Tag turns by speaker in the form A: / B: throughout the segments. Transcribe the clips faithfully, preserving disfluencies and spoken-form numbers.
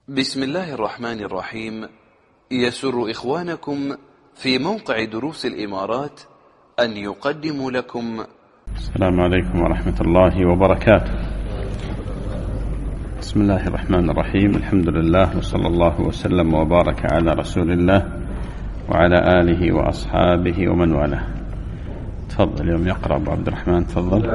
A: بسم الله الرحمن الرحيم. يسر إخوانكم في موقع دروس الإمارات أن يقدموا لكم.
B: السلام عليكم ورحمة الله وبركاته. بسم الله الرحمن الرحيم. الحمد لله وصلى الله وسلم وبارك على رسول الله وعلى آله وأصحابه ومن والاه. تفضل يوم يقرأ أبو عبد الرحمن. تفضل.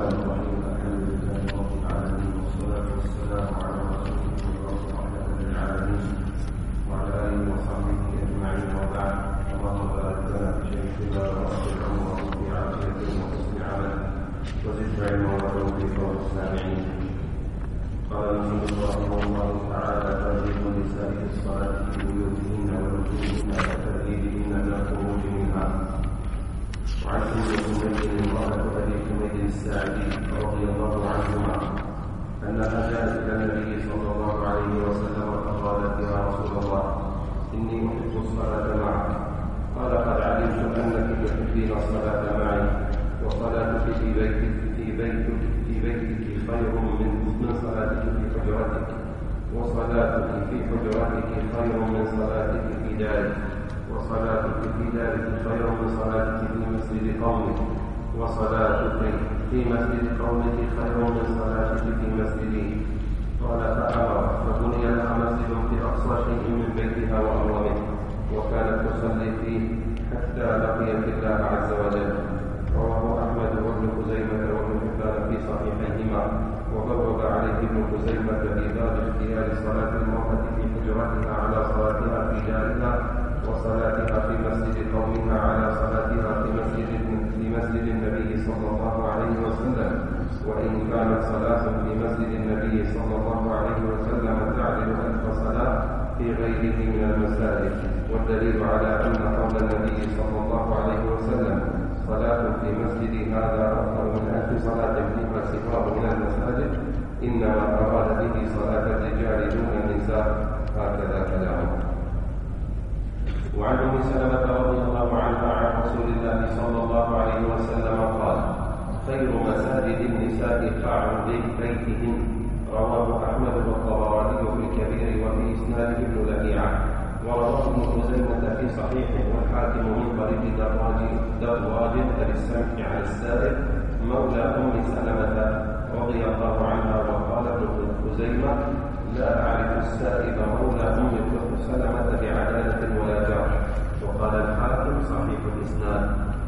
C: رضي الله عنهما أنها جاءت إلى النبي صلى الله عليه وسلم فقالت: يا رسول الله، إني أحب الصلاة معك. قال: قد علمت أنك تحبين الصلاة معي، وصلاتك في بيتك في بيتك في بيتك خير من من صلاتك في حجرتك، وصلاتك في حجرتك خير من صلاتك في دارك، وصلاتك في دارك خير من صلاتك في مسجد قومك، وصلاتك في مسجد قومك خير من صلاتك في مسجدي. قال: فأمر فبني لها مسجد في أقصى شيء من بيتها وأمره، وكانت تصلي فيه حتى لقيت الله عز وجل. رواه أحمد وابن خزيمة وابن حبان في صحيحيهما، وبوب عليه ابن خزيمة في باب اختيار صلاة المرأة في حجرتها على صلاتها في دارها، وصلاتها في مسجد قومها على صلاتها في مسجد في مسجد النبي صلى الله عليه وسلم، وإن كانت صلاة في مسجد النبي صلى الله عليه وسلم تعدل ألف صلاة في غيره من المساجد. والدليل على أن قول النبي صلى الله عليه وسلم: صلاة في مسجد هذا أفضل من ألف صلاة فيما سواه من المساجد، إنما أراد به صلاة الرجال دون النساء. هكذا كلامه. وعن أم سلمة رضي الله عنها عن رسول الله صلى الله عليه وسلم قال: خير مساجد النساء قاع بيتهن. رواه أحمد والطبراني في الكبير وفي إسناده ابن لهيعة، ورواه ابن خزيمة في صحيحه والحاكم من طريق دراج أبي السمح عن السائب مولى أم سلمة رضي الله عنها. وقال ابن خزيمة: لا أعرف السائب مولى أم سلمة بعدالة ولا جرح. وقال الحاكم: صحيح الإسناد.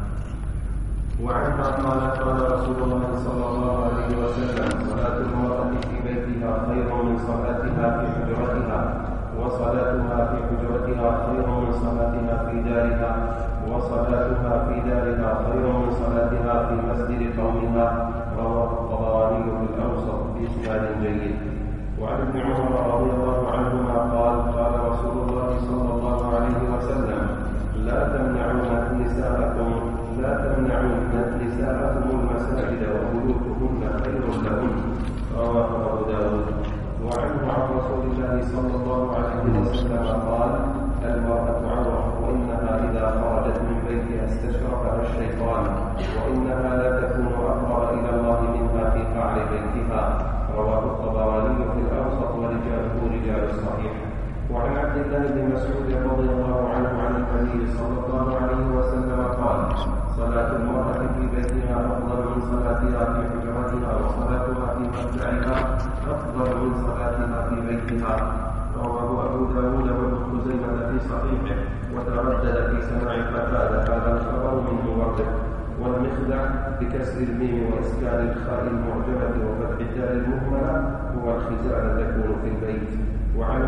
C: وعنها قالت: قال رسول الله صلى الله عليه وسلم: صلاة المرأة في بيتها خير من صلاتها في حجرتها، وصلاتها في حجرتها خير من صلاتها في دارها، وصلاتها في دارها خير من صلاتها في مسجد قومها. رواه الطبراني في الأوسط بإسناد جيد. وعن ابن عمر رضي الله عنهما قال: قال رسول الله صلى الله عليه وسلم: لا تمنعون نساءكم لا تمنعون نساءكم المساجد وبيوتهن خير لهن. رواه أبو داود. وعنه عن رسول الله صلى الله عليه وسلم قال: المرأة عورة، وإنها إذا خرجت من بيتها استشرفها الشيطان، وإنها لا تكون أقرب إلى الله منها في قعر بيتها. رواه الطبراني في الأوسط ورجاله رجال الصحيح. وعن عبد الله بن مسعود رضي الله عنه عن النبي صلى الله عليه وسلم قال: صلاة المرأة في بيتها أفضل من صلاتها في حجرتها، وصلاتها في مرجعها أفضل من صلاتها في بيتها. رواه أبو داود وابن خزيمة في صحيحه، وتردد في سماع قتادة هذا الخبر من مورد. والمخدع بكسر الميم وإسكان الخاء المعجمة وفتح الدال المهملة هو الخزاء تكون في البيت. وعنه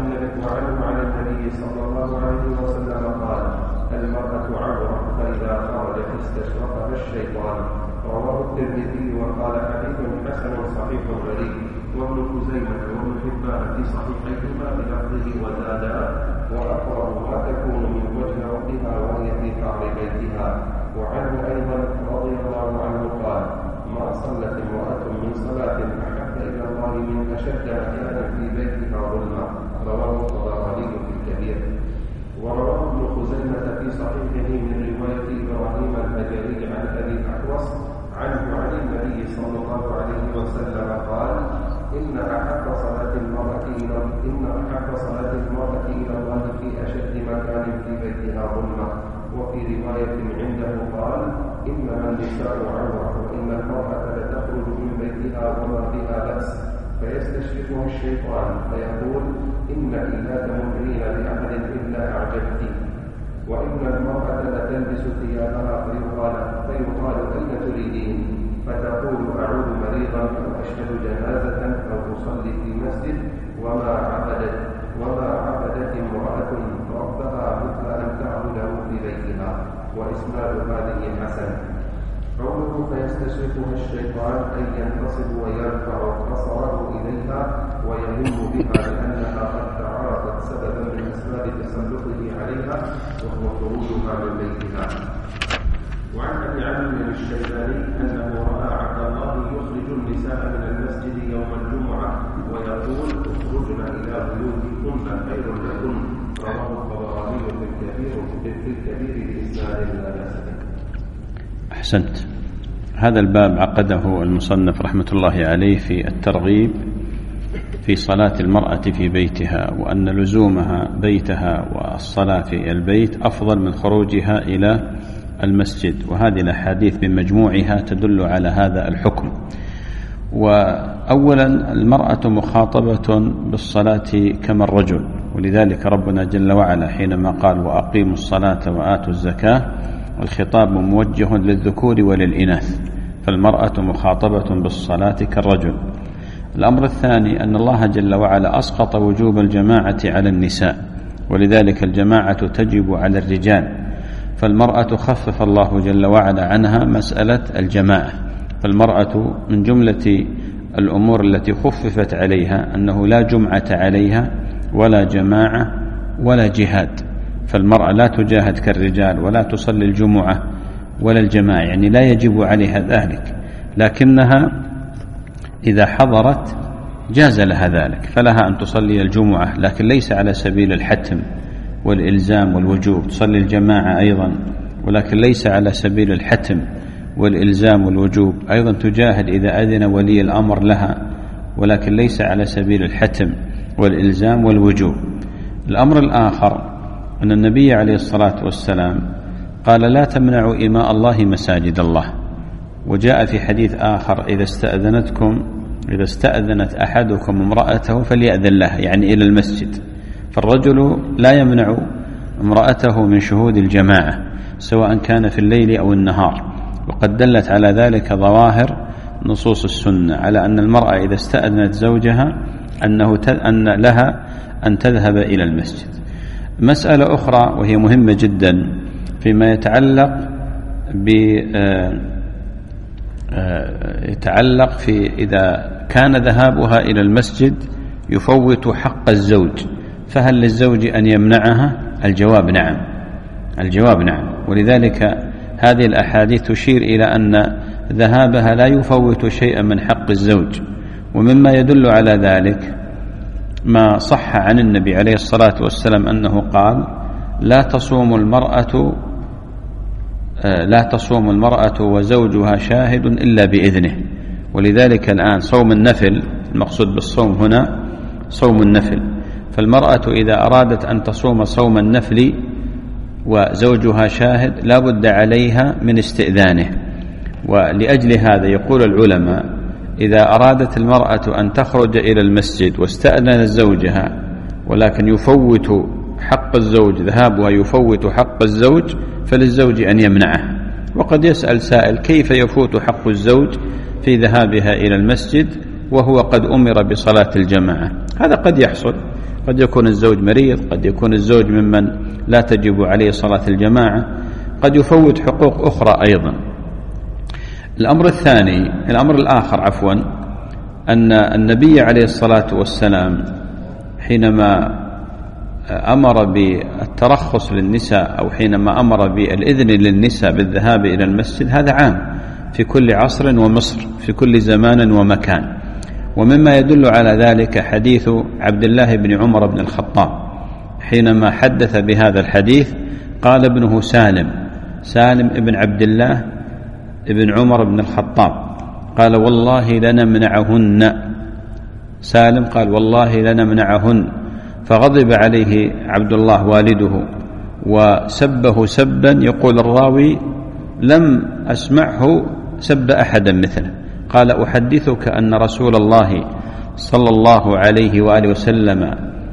C: عن النبي صلى الله عليه وسلم قال: المرأة عورة، فإذا خرجت استشرفها الشيطان. رواه الترمذي وقال: حديث حسن صحيح غريب. وابن خزيمة وابن حبان في صحيحيهما بلفظه وزادا: وأقرب ما تكون من وجه ربها وهي في قعر بيتها. وعنه أيضا رضي الله عنه قال: ما صلت امرأة من صلاة أحب إلى الله من أشد أحيانا في بيتها ظلما. رواه الطبراني في الكبير. ورواه ابن خزيمة في صحيحه من رواية إبراهيم الهجري عن أبي الأحوص عنه عن النبي صلى الله عليه وسلم قال: إن أحب صلاة المرأة إن أحب صلاة المرأة إلى الله في أشد مكان في بيتها ظلمة. وفي رواية عنده قال: إنما النساء عورة، وإن المرأة لتخرج من بيتها وما بها بأس، فيستشرفها الشيطان فيقول: إنك لا تمرين بأحد إلا أعجبتي. وإن المرأة لتلبس ثيابها فيقال فيقال أين تريدين؟ فتقول: أعود مريضا أو أشهد جنازة أو أصلي في مسجد. وما عبدت وما عبدت امرأة ربها مثل أن تعبده في بيتها. وإسناد هذه حسن. قوله فيستشرفها الشيطان أي ينتصب ويرفع بصره إليها ويهم بها لأنها قد تعارضت سببا من أسباب تسلطه عليها وهو خروجها من بيتها. وعن أبي عامر الشيباني أنه رأى عبد الله يخرج النساء من المسجد يوم الجمعة ويقول: اخرجن إلى بيوتكن خير لكن. رواه الطبراني في الكبير في الكبير بإسناد لا بأس به.
B: أحسنت. هذا الباب عقده المصنف رحمة الله عليه في الترغيب في صلاة المرأة في بيتها، وأن لزومها بيتها والصلاة في البيت أفضل من خروجها إلى المسجد، وهذه الأحاديث بمجموعها تدل على هذا الحكم. وأولا المرأة مخاطبة بالصلاة كما الرجل، ولذلك ربنا جل وعلا حينما قال: وأقيموا الصلاة وآتوا الزكاة، والخطاب موجه للذكور وللإناث، فالمرأة مخاطبة بالصلاة كالرجل. الأمر الثاني أن الله جل وعلا أسقط وجوب الجماعة على النساء، ولذلك الجماعة تجب على الرجال، فالمرأة خفف الله جل وعلا عنها مسألة الجماعة. فالمرأة من جملة الأمور التي خففت عليها أنه لا جمعة عليها ولا جماعة ولا جهاد، فالمرأة لا تجاهد كالرجال ولا تصلي الجمعة ولا الجماعة، يعني لا يجب عليها ذلك، لكنها إذا حضرت جاز لها ذلك، فلها أن تصلي الجمعة، لكن ليس على سبيل الحتم والإلزام والوجوب. تصلي الجماعة أيضا، ولكن ليس على سبيل الحتم والإلزام والوجوب. أيضا تجاهد إذا أذن ولي الأمر لها، ولكن ليس على سبيل الحتم والإلزام والوجوب. الأمر الآخر أن النبي عليه الصلاة والسلام قال: لا تمنعوا إماء الله مساجد الله. وجاء في حديث آخر: إذا استأذنتكم إذا استأذنت أحدكم امرأته فليأذن لها، يعني إلى المسجد. فالرجل لا يمنع امرأته من شهود الجماعة سواء كان في الليل أو النهار، وقد دلت على ذلك ظواهر نصوص السنة على أن المرأة إذا استأذنت زوجها أنه أن لها أن تذهب إلى المسجد. مسألة أخرى وهي مهمة جدا فيما يتعلق ب يتعلق في إذا كان ذهابها إلى المسجد يفوت حق الزوج، فهل للزوج أن يمنعها؟ الجواب نعم، الجواب نعم. ولذلك هذه الأحاديث تشير إلى أن ذهابها لا يفوت شيئا من حق الزوج. ومما يدل على ذلك ما صح عن النبي عليه الصلاة والسلام أنه قال: لا تصوم المرأة لا تصوم المرأة وزوجها شاهد إلا بإذنه. ولذلك الآن صوم النفل، المقصود بالصوم هنا صوم النفل، فالمرأة إذا أرادت أن تصوم صوم النفل وزوجها شاهد لا بد عليها من استئذانه. ولأجل هذا يقول العلماء: إذا أرادت المرأة أن تخرج إلى المسجد واستأذن زوجها ولكن يفوت حق الزوج، ذهابها يفوت حق الزوج، فللزوج أن يمنعه. وقد يسأل سائل: كيف يفوت حق الزوج في ذهابها إلى المسجد وهو قد أمر بصلاة الجماعة؟ هذا قد يحصل، قد يكون الزوج مريض، قد يكون الزوج ممن لا تجب عليه صلاة الجماعة، قد يفوت حقوق أخرى أيضا. الأمر الثاني الأمر الآخر عفوا أن النبي عليه الصلاة والسلام حينما أمر بالترخص للنساء أو حينما أمر بالإذن للنساء بالذهاب إلى المسجد هذا عام في كل عصر ومصر، في كل زمان ومكان. ومما يدل على ذلك حديث عبد الله بن عمر بن الخطاب حينما حدث بهذا الحديث قال ابنه سالم سالم ابن عبد الله ابن عمر بن الخطاب قال: والله لنمنعهن. سالم قال: والله لنمنعهن. فغضب عليه عبد الله والده وسبه سبا يقول الراوي لم أسمعه سب أحدا مثله. قال أحدثك أن رسول الله صلى الله عليه وآله وسلم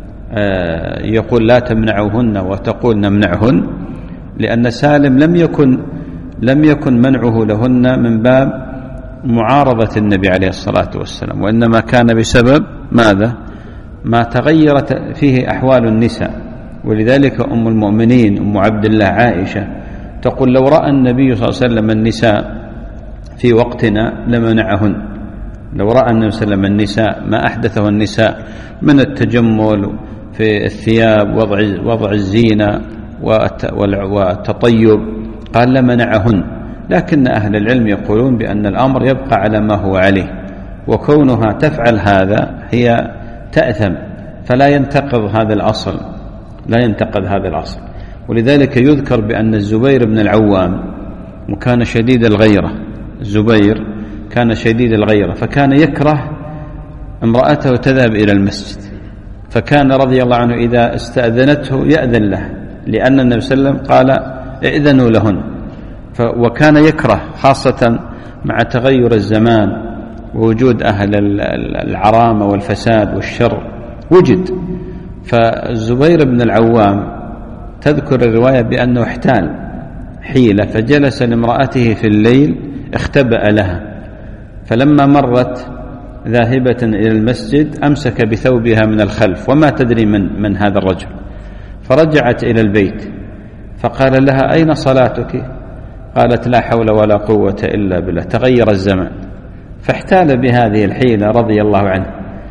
B: يقول لا تمنعوهن وتقول نمنعهن، لأن سالم لم يكن لم يكن منعه لهن من باب معارضة النبي عليه الصلاة والسلام، وإنما كان بسبب ماذا؟ ما تغيرت فيه أحوال النساء. ولذلك أم المؤمنين أم عبد الله عائشة تقول لو رأى النبي صلى الله عليه وسلم النساء في وقتنا لمنعهن. لو رأى النبي صلى الله عليه وسلم النساء ما أحدثه النساء من التجمل في الثياب، وضع, وضع الزينة والتطيب، قال لمنعهن. لكن أهل العلم يقولون بأن الأمر يبقى على ما هو عليه، وكونها تفعل هذا هي تأثم، فلا ينتقض هذا الأصل لا ينتقض هذا الأصل. ولذلك يذكر بأن الزبير بن العوام وكان شديد الغيرة، الزبير كان شديد الغيرة، فكان يكره امرأته تذهب إلى المسجد، فكان رضي الله عنه إذا استأذنته يأذن له، لأن النبي صلى الله عليه وسلم قال ائذنوا لهن. وكان يكره خاصة مع تغير الزمان ووجود أهل العرامة والفساد والشر وجد. فالزبير بن العوام تذكر الرواية بأنه احتال حيلة فجلس لامرأته في الليل اختبأ لها، فلما مرت ذاهبة إلى المسجد أمسك بثوبها من الخلف وما تدري من, من هذا الرجل، فرجعت إلى البيت فقال لها أين صلاتك؟ قالت لا حول ولا قوة إلا بالله، تغير الزمان. فاحتال بهذه الحيلة رضي الله عنه،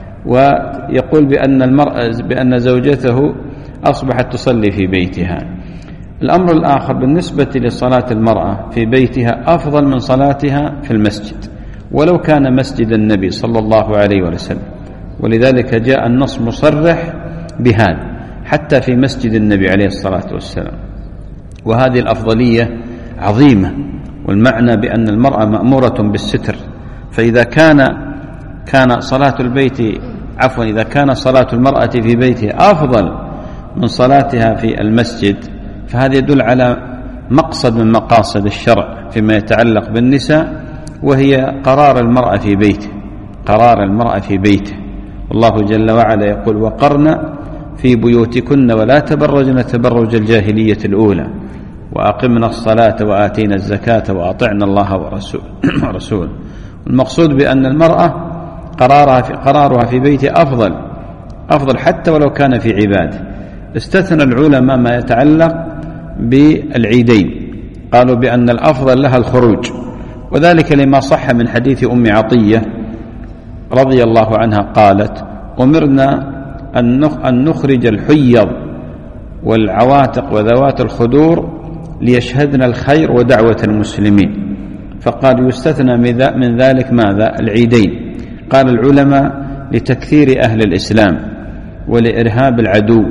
B: ويقول بأن المرأة بأن زوجته أصبحت تصلي في بيتها. الأمر الآخر بالنسبة لصلاة المرأة في بيتها أفضل من صلاتها في المسجد، ولو كان مسجد النبي صلى الله عليه وسلم. ولذلك جاء النص مصرح بهذا حتى في مسجد النبي عليه الصلاة والسلام. وهذه الأفضلية عظيمة، والمعنى بأن المرأة مأمورة بالستر. فإذا كان كان صلاة البيت عفوا إذا كان صلاة المرأة في بيتها أفضل من صلاتها في المسجد، فهذا يدل على مقصد من مقاصد الشرع فيما يتعلق بالنساء، وهي قرار المرأة في بيته قرار المرأة في بيته والله جل وعلا يقول وقرن في بيوتكن ولا تبرجن تبرج الجاهلية الأولى وأقمنا الصلاة وآتينا الزكاة وأطعنا الله ورسوله. المقصود بأن المرأة قرارها في, قرارها في بيته أفضل أفضل حتى ولو كان في عباده. استثنى العلماء ما يتعلق بالعيدين، قالوا بأن الأفضل لها الخروج، وذلك لما صح من حديث أم عطية رضي الله عنها قالت أمرنا أن نخرج الحيض والعواتق وذوات الخدور ليشهدن الخير ودعوة المسلمين، فقال يستثنى من ذلك ماذا؟ العيدين. قال العلماء لتكثير أهل الإسلام ولإرهاب العدو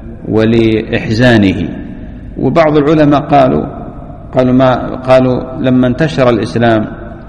B: ولإحزانه. وبعض العلماء قالوا قالوا ما قالوا لما انتشر الإسلام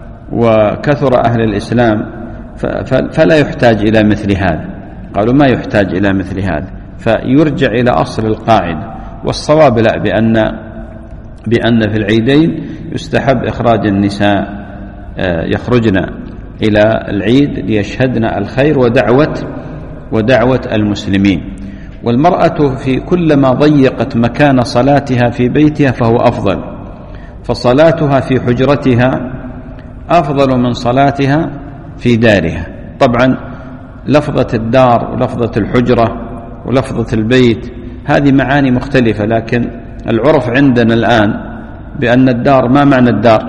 B: وكثر أهل الإسلام فلا يحتاج إلى مثل هذا، قالوا ما يحتاج إلى مثل هذا، فيرجع إلى أصل القاعدة. والصواب لا، بأن بأن في العيدين يستحب إخراج النساء يخرجن إلى العيد ليشهدن الخير ودعوة ودعوة المسلمين. والمرأة في كلما ضيقت مكان صلاتها في بيتها فهو أفضل، فصلاتها في حجرتها أفضل من صلاتها في دارها. طبعا لفظة الدار ولفظة الحجرة ولفظة البيت هذه معاني مختلفة، لكن العرف عندنا الآن بأن الدار ما معنى الدار؟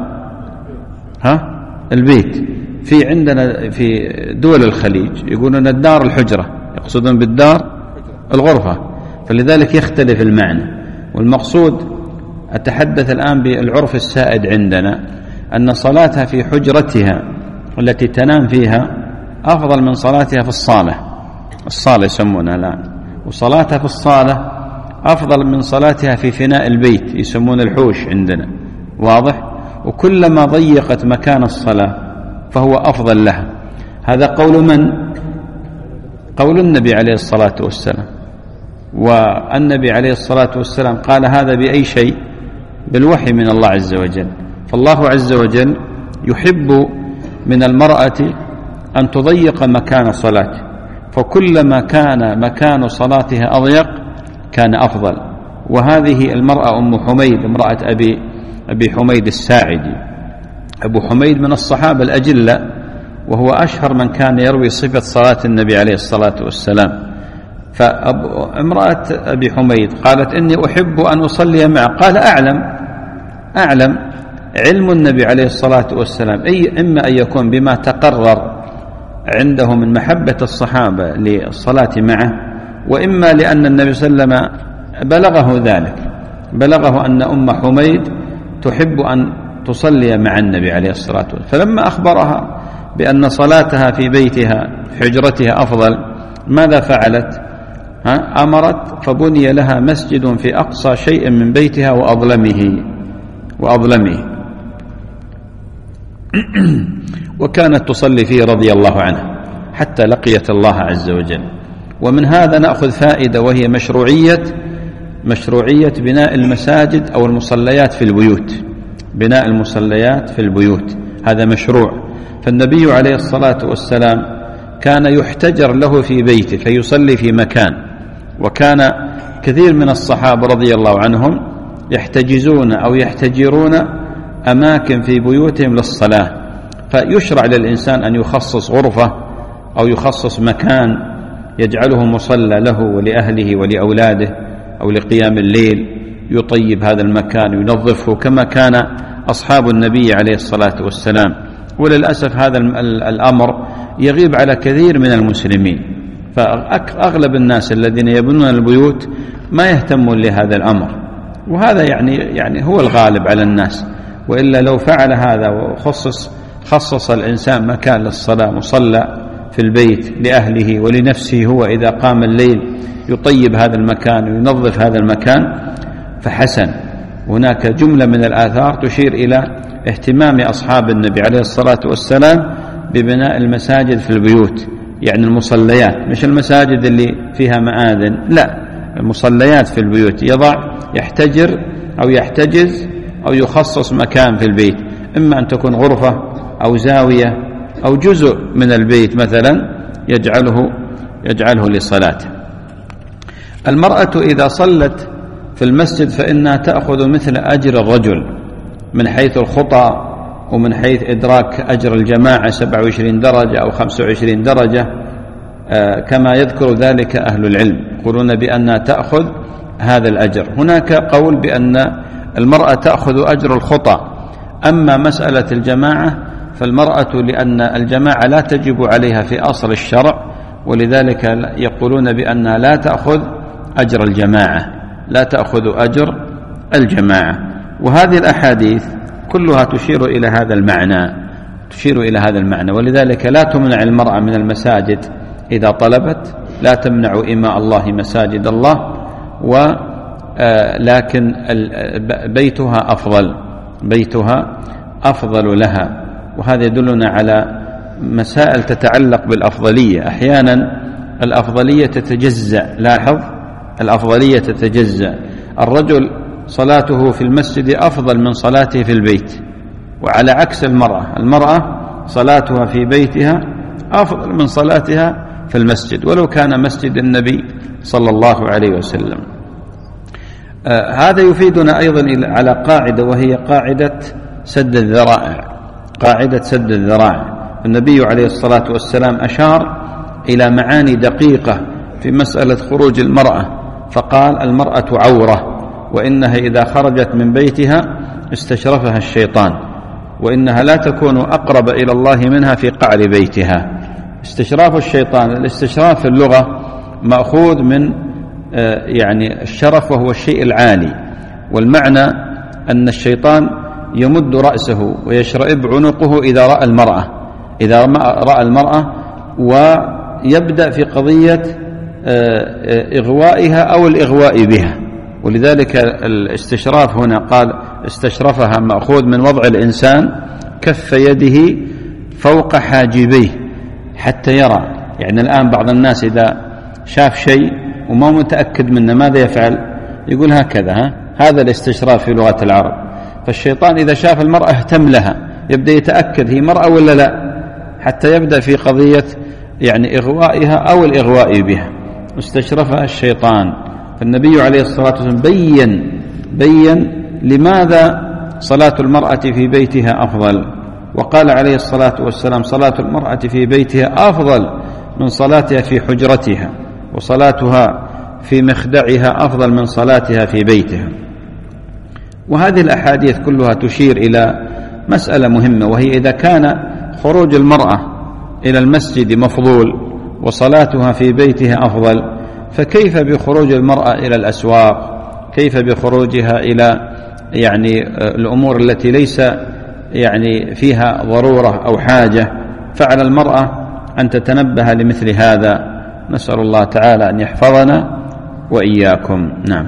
B: ها؟ البيت. في عندنا في دول الخليج يقولون الدار الحجرة، يقصدون بالدار الغرفة، فلذلك يختلف المعنى. والمقصود أتحدث الآن بالعرف السائد عندنا أن صلاتها في حجرتها التي تنام فيها أفضل من صلاتها في الصالة الصالة يسمونها الآن، وصلاتها في الصالة أفضل من صلاتها في فناء البيت يسمون الحوش عندنا، واضح؟ وكلما ضيقت مكان الصلاة فهو أفضل لها. هذا قول من؟ قول النبي عليه الصلاة والسلام. والنبي عليه الصلاة والسلام قال هذا بأي شيء؟ بالوحي من الله عز وجل. فالله عز وجل يحب من المرأة أن تضيق مكان صلاته، فكلما كان مكان صلاتها أضيق كان أفضل. وهذه المرأة أم حميد امرأة أبي, أبي حميد الساعدي. أبو حميد من الصحابة الأجلة، وهو أشهر من كان يروي صفة صلاة النبي عليه الصلاة والسلام. فامرأة أبي حميد قالت إني أحب أن أصلي معه. قال أعلم أعلم علم النبي عليه الصلاة والسلام أي إما أن يكون بما تقرر عنده من محبة الصحابة للصلاة معه، وإما لأن النبي صلى الله عليه وسلم بلغه ذلك، بلغه أن أم حميد تحب أن تصلي مع النبي عليه الصلاة والسلام. فلما أخبرها بأن صلاتها في بيتها في حجرتها أفضل، ماذا فعلت؟ ها؟ أمرت فبني لها مسجد في أقصى شيء من بيتها وأظلمه وأظلمه وكانت تصلي فيه رضي الله عنها حتى لقيت الله عز وجل. ومن هذا نأخذ فائدة، وهي مشروعية مشروعية بناء المساجد أو المصليات في البيوت. بناء المصليات في البيوت هذا مشروع. فالنبي عليه الصلاة والسلام كان يحتجر له في بيته فيصلي في مكان، وكان كثير من الصحابة رضي الله عنهم يحتجزون أو يحتجرون أماكن في بيوتهم للصلاة. فيشرع للإنسان أن يخصص غرفة أو يخصص مكان يجعله مصلى له ولأهله ولأولاده، أو لقيام الليل يطيب هذا المكان وينظفه كما كان أصحاب النبي عليه الصلاة والسلام. وللأسف هذا الأمر يغيب على كثير من المسلمين، فأغلب الناس الذين يبنون البيوت ما يهتمون لهذا الأمر، وهذا يعني يعني هو الغالب على الناس. وإلا لو فعل هذا وخصص خصص الإنسان مكان للصلاة مصلى في البيت لأهله ولنفسه، هو إذا قام الليل يطيب هذا المكان وينظف هذا المكان فحسن. هناك جملة من الآثار تشير إلى اهتمام أصحاب النبي عليه الصلاة والسلام ببناء المساجد في البيوت، يعني المصليات، مش المساجد اللي فيها مآذن، لا، المصليات في البيوت. يضع يحتجر أو يحتجز أو يخصص مكان في البيت، إما أن تكون غرفة أو زاوية أو جزء من البيت مثلا يجعله يجعله لصلاته. المرأة إذا صلت في المسجد فإنها تأخذ مثل أجر الرجل من حيث الخطى ومن حيث إدراك أجر الجماعة سبعة وعشرين درجة أو خمسة وعشرين درجة، كما يذكر ذلك أهل العلم، يقولون بأنها تأخذ هذا الأجر. هناك قول بأن المرأة تأخذ أجر الخطى. أما مسألة الجماعة فالمرأة لأن الجماعة لا تجب عليها في أصل الشرع، ولذلك يقولون بأنها لا تأخذ أجر الجماعة، لا تأخذ أجر الجماعة. وهذه الأحاديث كلها تشير إلى هذا المعنى، تشير إلى هذا المعنى. ولذلك لا تمنع المرأة من المساجد إذا طلبت، لا تمنع إماء الله مساجد الله، ولكن بيتها أفضل، بيتها أفضل لها. وهذا يدلنا على مسائل تتعلق بالأفضلية. أحيانا الأفضلية تتجزأ، لاحظ الأفضلية تتجزأ. الرجل صلاته في المسجد أفضل من صلاته في البيت، وعلى عكس المرأة، المرأة صلاتها في بيتها أفضل من صلاتها في المسجد ولو كان مسجد النبي صلى الله عليه وسلم. آه هذا يفيدنا أيضا على قاعدة، وهي قاعدة سد الذرائع، قاعدة سد الذرائع. النبي عليه الصلاة والسلام أشار إلى معاني دقيقة في مسألة خروج المرأة، فقال المرأة عورة، وإنها إذا خرجت من بيتها استشرفها الشيطان، وإنها لا تكون أقرب إلى الله منها في قعر بيتها. استشراف الشيطان، الاستشراف في اللغة مأخوذ من يعني الشرف، وهو الشيء العالي، والمعنى أن الشيطان يمد رأسه ويشرئب عنقه إذا رأى المرأة، إذا رأى المرأة ويبدأ في قضية إغوائها أو الإغواء بها. ولذلك الاستشراف هنا قال استشرفها مأخوذ من وضع الإنسان كف يده فوق حاجبيه حتى يرى. يعني الآن بعض الناس إذا شاف شيء وما متأكد منه ماذا يفعل؟ يقول هكذا، ها؟ هذا الاستشراف في لغة العرب. فالشيطان إذا شاف المرأة اهتم لها، يبدأ يتأكد هي مرأة ولا لا، حتى يبدأ في قضية يعني إغوائها أو الإغواء بها. استشرفها الشيطان. فالنبي عليه الصلاة والسلام بين بين لماذا صلاة المرأة في بيتها أفضل، وقال عليه الصلاة والسلام صلاة المرأة في بيتها أفضل من صلاتها في حجرتها، وصلاتها في مخدعها أفضل من صلاتها في بيتها. وهذه الأحاديث كلها تشير إلى مسألة مهمة، وهي إذا كان خروج المرأة إلى المسجد مفضول وصلاتها في بيتها أفضل، فكيف بخروج المرأة إلى الأسواق؟ كيف بخروجها إلى يعني الأمور التي ليس يعني فيها ضرورة أو حاجة؟ فعلى المرأة أن تتنبه لمثل هذا. نسأل الله تعالى أن يحفظنا وإياكم. نعم.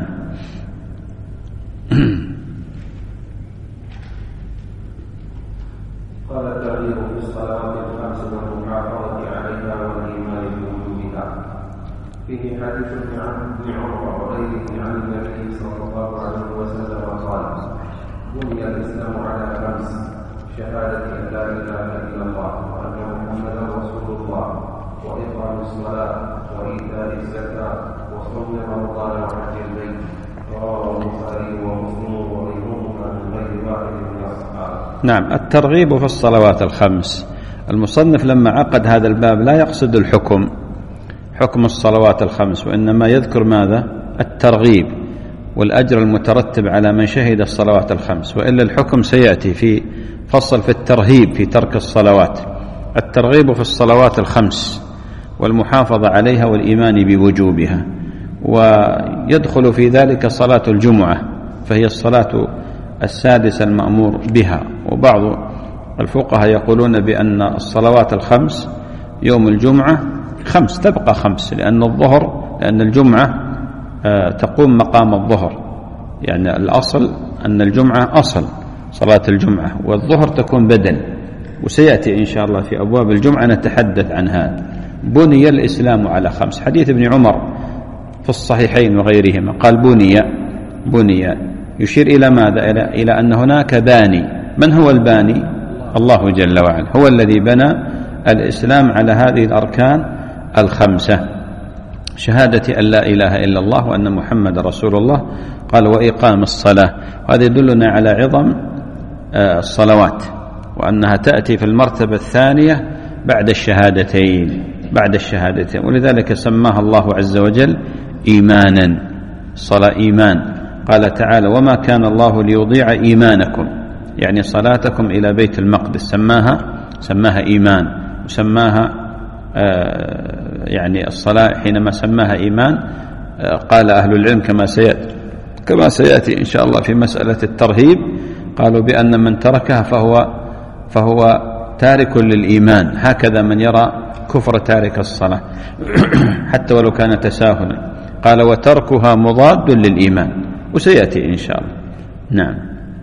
C: قال التغيير في الصلوات الخمس والمحافظة عليها والإيمان بوجوبها. فيه حديث ابن عمر وغيره عن النبي صلى الله عليه وسلم قال: بني الإسلام على خمس: شهادة أن لا إله إلا الله وأن محمدا رسول الله، وإقام الصلاة، وإيتاء الزكاة، وصوم رمضان وحج البيت. رواه البخاري ومسلم وغيرهما من غير واحد من الصحابة.
B: نعم. الترغيب في الصلوات الخمس. المصنف لما عقد هذا الباب لا يقصد الحكم حكم الصلوات الخمس، وإنما يذكر ماذا؟ الترغيب والأجر المترتب على من شهد الصلوات الخمس، وإلا الحكم سيأتي في فصل في الترهيب في ترك الصلوات. الترغيب في الصلوات الخمس والمحافظة عليها والإيمان بوجوبها، ويدخل في ذلك صلاة الجمعة، فهي الصلاة السادسة المأمور بها. وبعض الفقهاء يقولون بأن الصلوات الخمس يوم الجمعة خمس، تبقى خمس، لأن الظهر لأن الجمعة تقوم مقام الظهر، يعني الأصل أن الجمعة أصل صلاة الجمعة، والظهر تكون بدل. وسيأتي إن شاء الله في أبواب الجمعة نتحدث عن هذا. بني الإسلام على خمس. حديث ابن عمر في الصحيحين وغيرهما قال بني بني يشير إلى ماذا؟ إلى, إلى أن هناك باني. من هو الباني؟ الله جل وعلا، هو الذي بنى الإسلام على هذه الأركان الخمسة: شهادة أن لا إله إلا الله وأن محمد رسول الله، قال وإقام الصلاة. وهذا يدلنا على عظم الصلوات، وأنها تأتي في المرتبة الثانية بعد الشهادتين بعد الشهادتين ولذلك سماها الله عز وجل إيمانا. صلاة إيمان. قال تعالى وما كان الله ليضيع إيمانكم، يعني صلاتكم إلى بيت المقدس، سماها سماها إيمان، وسماها آه يعني الصلاة حينما سماها إيمان آه قال أهل العلم كما سيأتي كما سيأتي إن شاء الله في مسألة الترهيب، قالوا بأن من تركها فهو فهو تارك للإيمان، هكذا من يرى كفر تارك الصلاة حتى ولو كان تساهلا. قال وتركها مضاد للإيمان، وسيأتي إن شاء الله. نعم.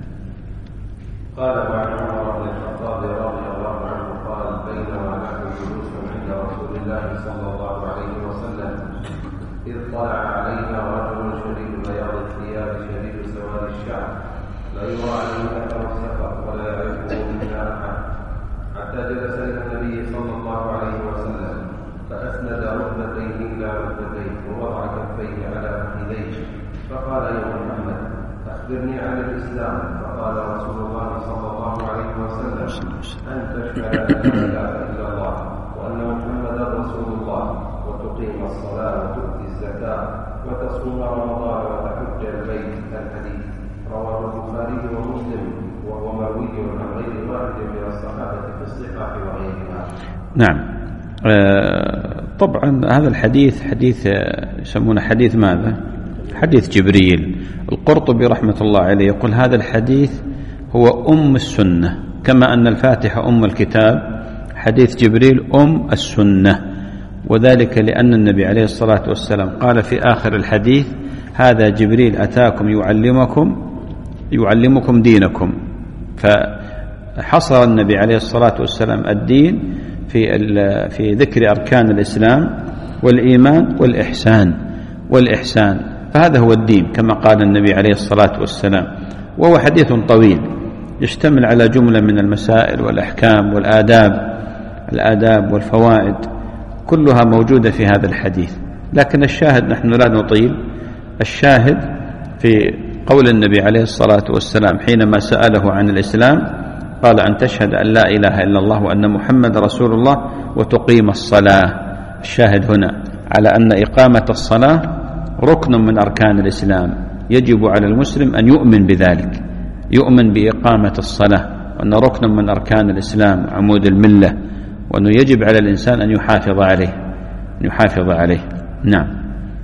C: قال وعن عمر بن الخطاب رضي الله عنه قال بينما نحن جلوس عند رسول الله صلى الله عليه وسلم إذ طلع علينا رجل شديد بياض الثياب شديد سواد الشعر لا يرى عليه أثر السفر ولا يعرفه منا أحد، حتى جلس إلى النبي صلى الله عليه وسلم فأسند ركبتيه إلى ركبتيه ووضع كفيه على فخذيه فقال يا محمد أخبرني عن الإسلام. فقال رسول الله صلى الله عليه وسلم أن تشهد أن لا إله إلا الله وأن محمدا رسول الله، وتقيم الصلاة وتؤتي الزكاة وتصوم رمضان وتحج البيت. الحديث رواه البخاري ومسلم وهو مروي عن غير واحد من الصحابة في الصحاح وغيرها.
B: نعم. آه طبعا هذا الحديث حديث يسمونه حديث ماذا؟ حديث جبريل. القرطبي رحمة الله عليه يقول هذا الحديث هو أم السنة، كما أن الفاتحة أم الكتاب، حديث جبريل أم السنة، وذلك لأن النبي عليه الصلاة والسلام قال في آخر الحديث هذا جبريل أتاكم يعلمكم يعلمكم دينكم. فحصر النبي عليه الصلاة والسلام الدين في في ذكر أركان الإسلام والإيمان والإحسان، والإحسان، فهذا هو الدين كما قال النبي عليه الصلاة والسلام. وهو حديث طويل يشتمل على جملة من المسائل والأحكام والآداب الآداب والفوائد، كلها موجودة في هذا الحديث. لكن الشاهد، نحن لا نطيل، الشاهد في قول النبي عليه الصلاة والسلام حينما سأله عن الإسلام قال: أن تشهد أن لا إله إلا الله وأن محمد رسول الله وتقيم الصلاة. الشاهد هنا على أن إقامة الصلاة ركن من أركان الإسلام، يجب على المسلم أن يؤمن بذلك، يؤمن بإقامة الصلاة وأن ركن من أركان الإسلام عمود الملة، وأنه يجب على الإنسان أن يحافظ عليه أن يحافظ عليه. نعم.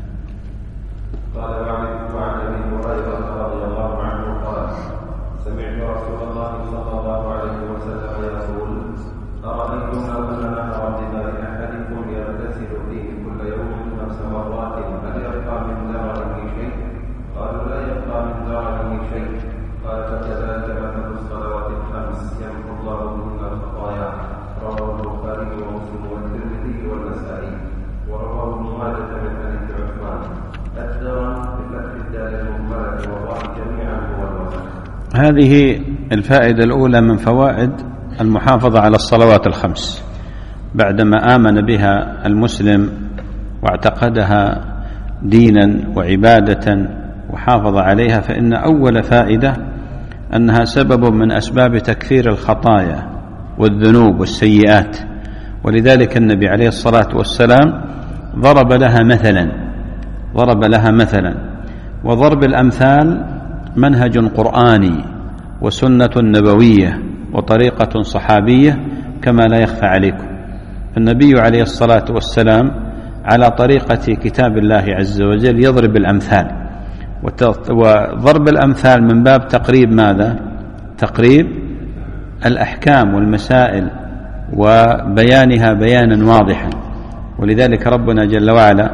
B: هذه الفائدة الأولى من فوائد المحافظة على الصلوات الخمس بعدما آمن بها المسلم واعتقدها دينا وعبادة وحافظ عليها، فإن أول فائدة أنها سبب من أسباب تكفير الخطايا والذنوب والسيئات، ولذلك النبي عليه الصلاة والسلام ضرب لها مثلا ضرب لها مثلا وضرب الأمثال منهج قرآني وسنة نبوية وطريقة صحابية كما لا يخفى عليكم. النبي عليه الصلاة والسلام على طريقة كتاب الله عز وجل يضرب الأمثال، وضرب الأمثال من باب تقريب ماذا؟ تقريب الأحكام والمسائل وبيانها بيانا واضحا. ولذلك ربنا جل وعلا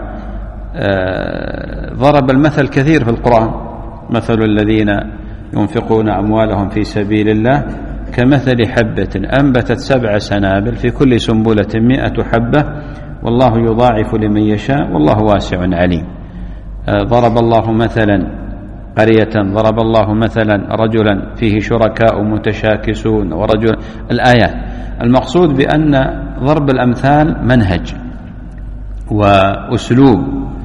B: ضرب المثل كثير في القرآن: مثل الذين ينفقون أموالهم في سبيل الله كمثل حبة أنبتت سبع سنابل في كل سنبلة مئة حبة والله يضاعف لمن يشاء والله واسع عليم. ضرب الله مثلا قرية ضرب الله مثلا رجلا فيه شركاء متشاكسون ورجل، الآيات. المقصود بأن ضرب الأمثال منهج وأسلوب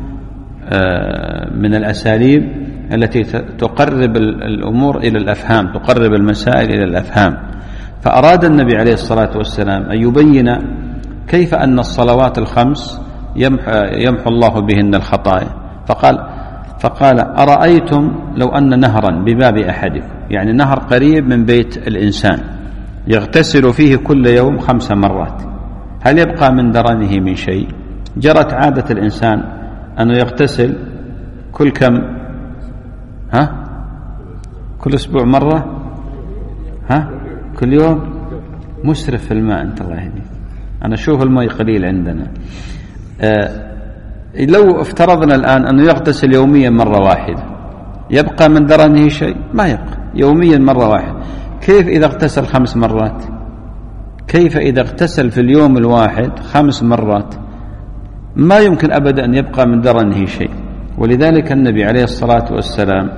B: من الأساليب التي تقرب الأمور إلى الأفهام، تقرب المسائل إلى الأفهام. فأراد النبي عليه الصلاة والسلام أن يبين كيف أن الصلوات الخمس يمحو الله بهن الخطايا، فقال فقال أرأيتم لو أن نهرا بباب أحدكم، يعني نهر قريب من بيت الإنسان يغتسل فيه كل يوم خمس مرات، هل يبقى من درنه من شيء؟ جرت عادة الإنسان أنه يغتسل كل كم؟ ها؟ كل أسبوع مرة؟ ها؟ كل يوم؟ مسرف في الماء أنت، الله يهديك. أنا أشوف الماء قليل عندنا. آه لو افترضنا الآن أنه يغتسل يوميا مرة واحدة، يبقى من درنه شيء؟ ما يبقى، يوميا مرة واحدة. كيف إذا اغتسل خمس مرات؟ كيف إذا اغتسل في اليوم الواحد خمس مرات؟ ما يمكن أبدا أن يبقى من درنه شيء. ولذلك النبي عليه الصلاة والسلام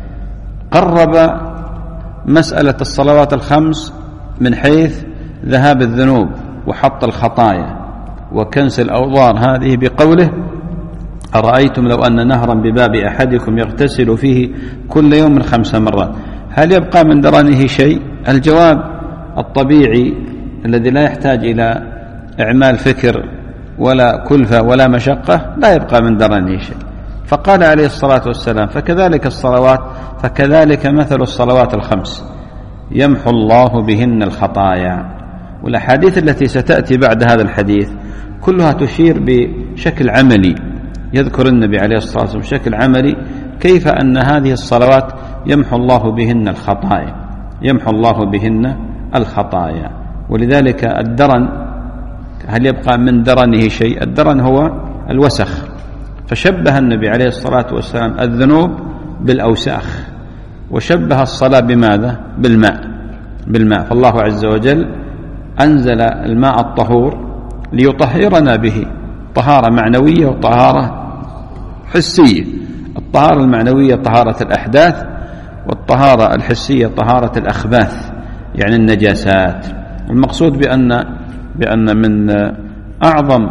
B: قرب مسألة الصلوات الخمس من حيث ذهاب الذنوب وحط الخطايا وكنس الأوضار هذه بقوله أرأيتم لو أن نهرا بباب أحدكم يغتسل فيه كل يوم خمس مرات هل يبقى من درنه شيء؟ الجواب الطبيعي الذي لا يحتاج إلى إعمال فكر ولا كلفة ولا مشقة، لا يبقى من درنه شيء. فقال عليه الصلاة والسلام فكذلك الصلوات فكذلك مثل الصلوات الخمس يمحو الله بهن الخطايا. والأحاديث التي ستأتي بعد هذا الحديث كلها تشير بشكل عملي، يذكر النبي عليه الصلاة والسلام بشكل عملي كيف أن هذه الصلوات يمحو الله بهن الخطايا يمحو الله بهن الخطايا. ولذلك الدرن هل يبقى من درنه شيء؟ الدرن هو الوسخ، فشبه النبي عليه الصلاة والسلام الذنوب بالأوساخ، وشبه الصلاة بماذا؟ بالماء بالماء فالله عز وجل أنزل الماء الطهور ليطهرنا به طهارة معنوية وطهارة حسية. الطهارة المعنوية طهارة الأحداث، والطهارة الحسية طهارة الأخباث يعني النجاسات. المقصود بأن بأن من أعظم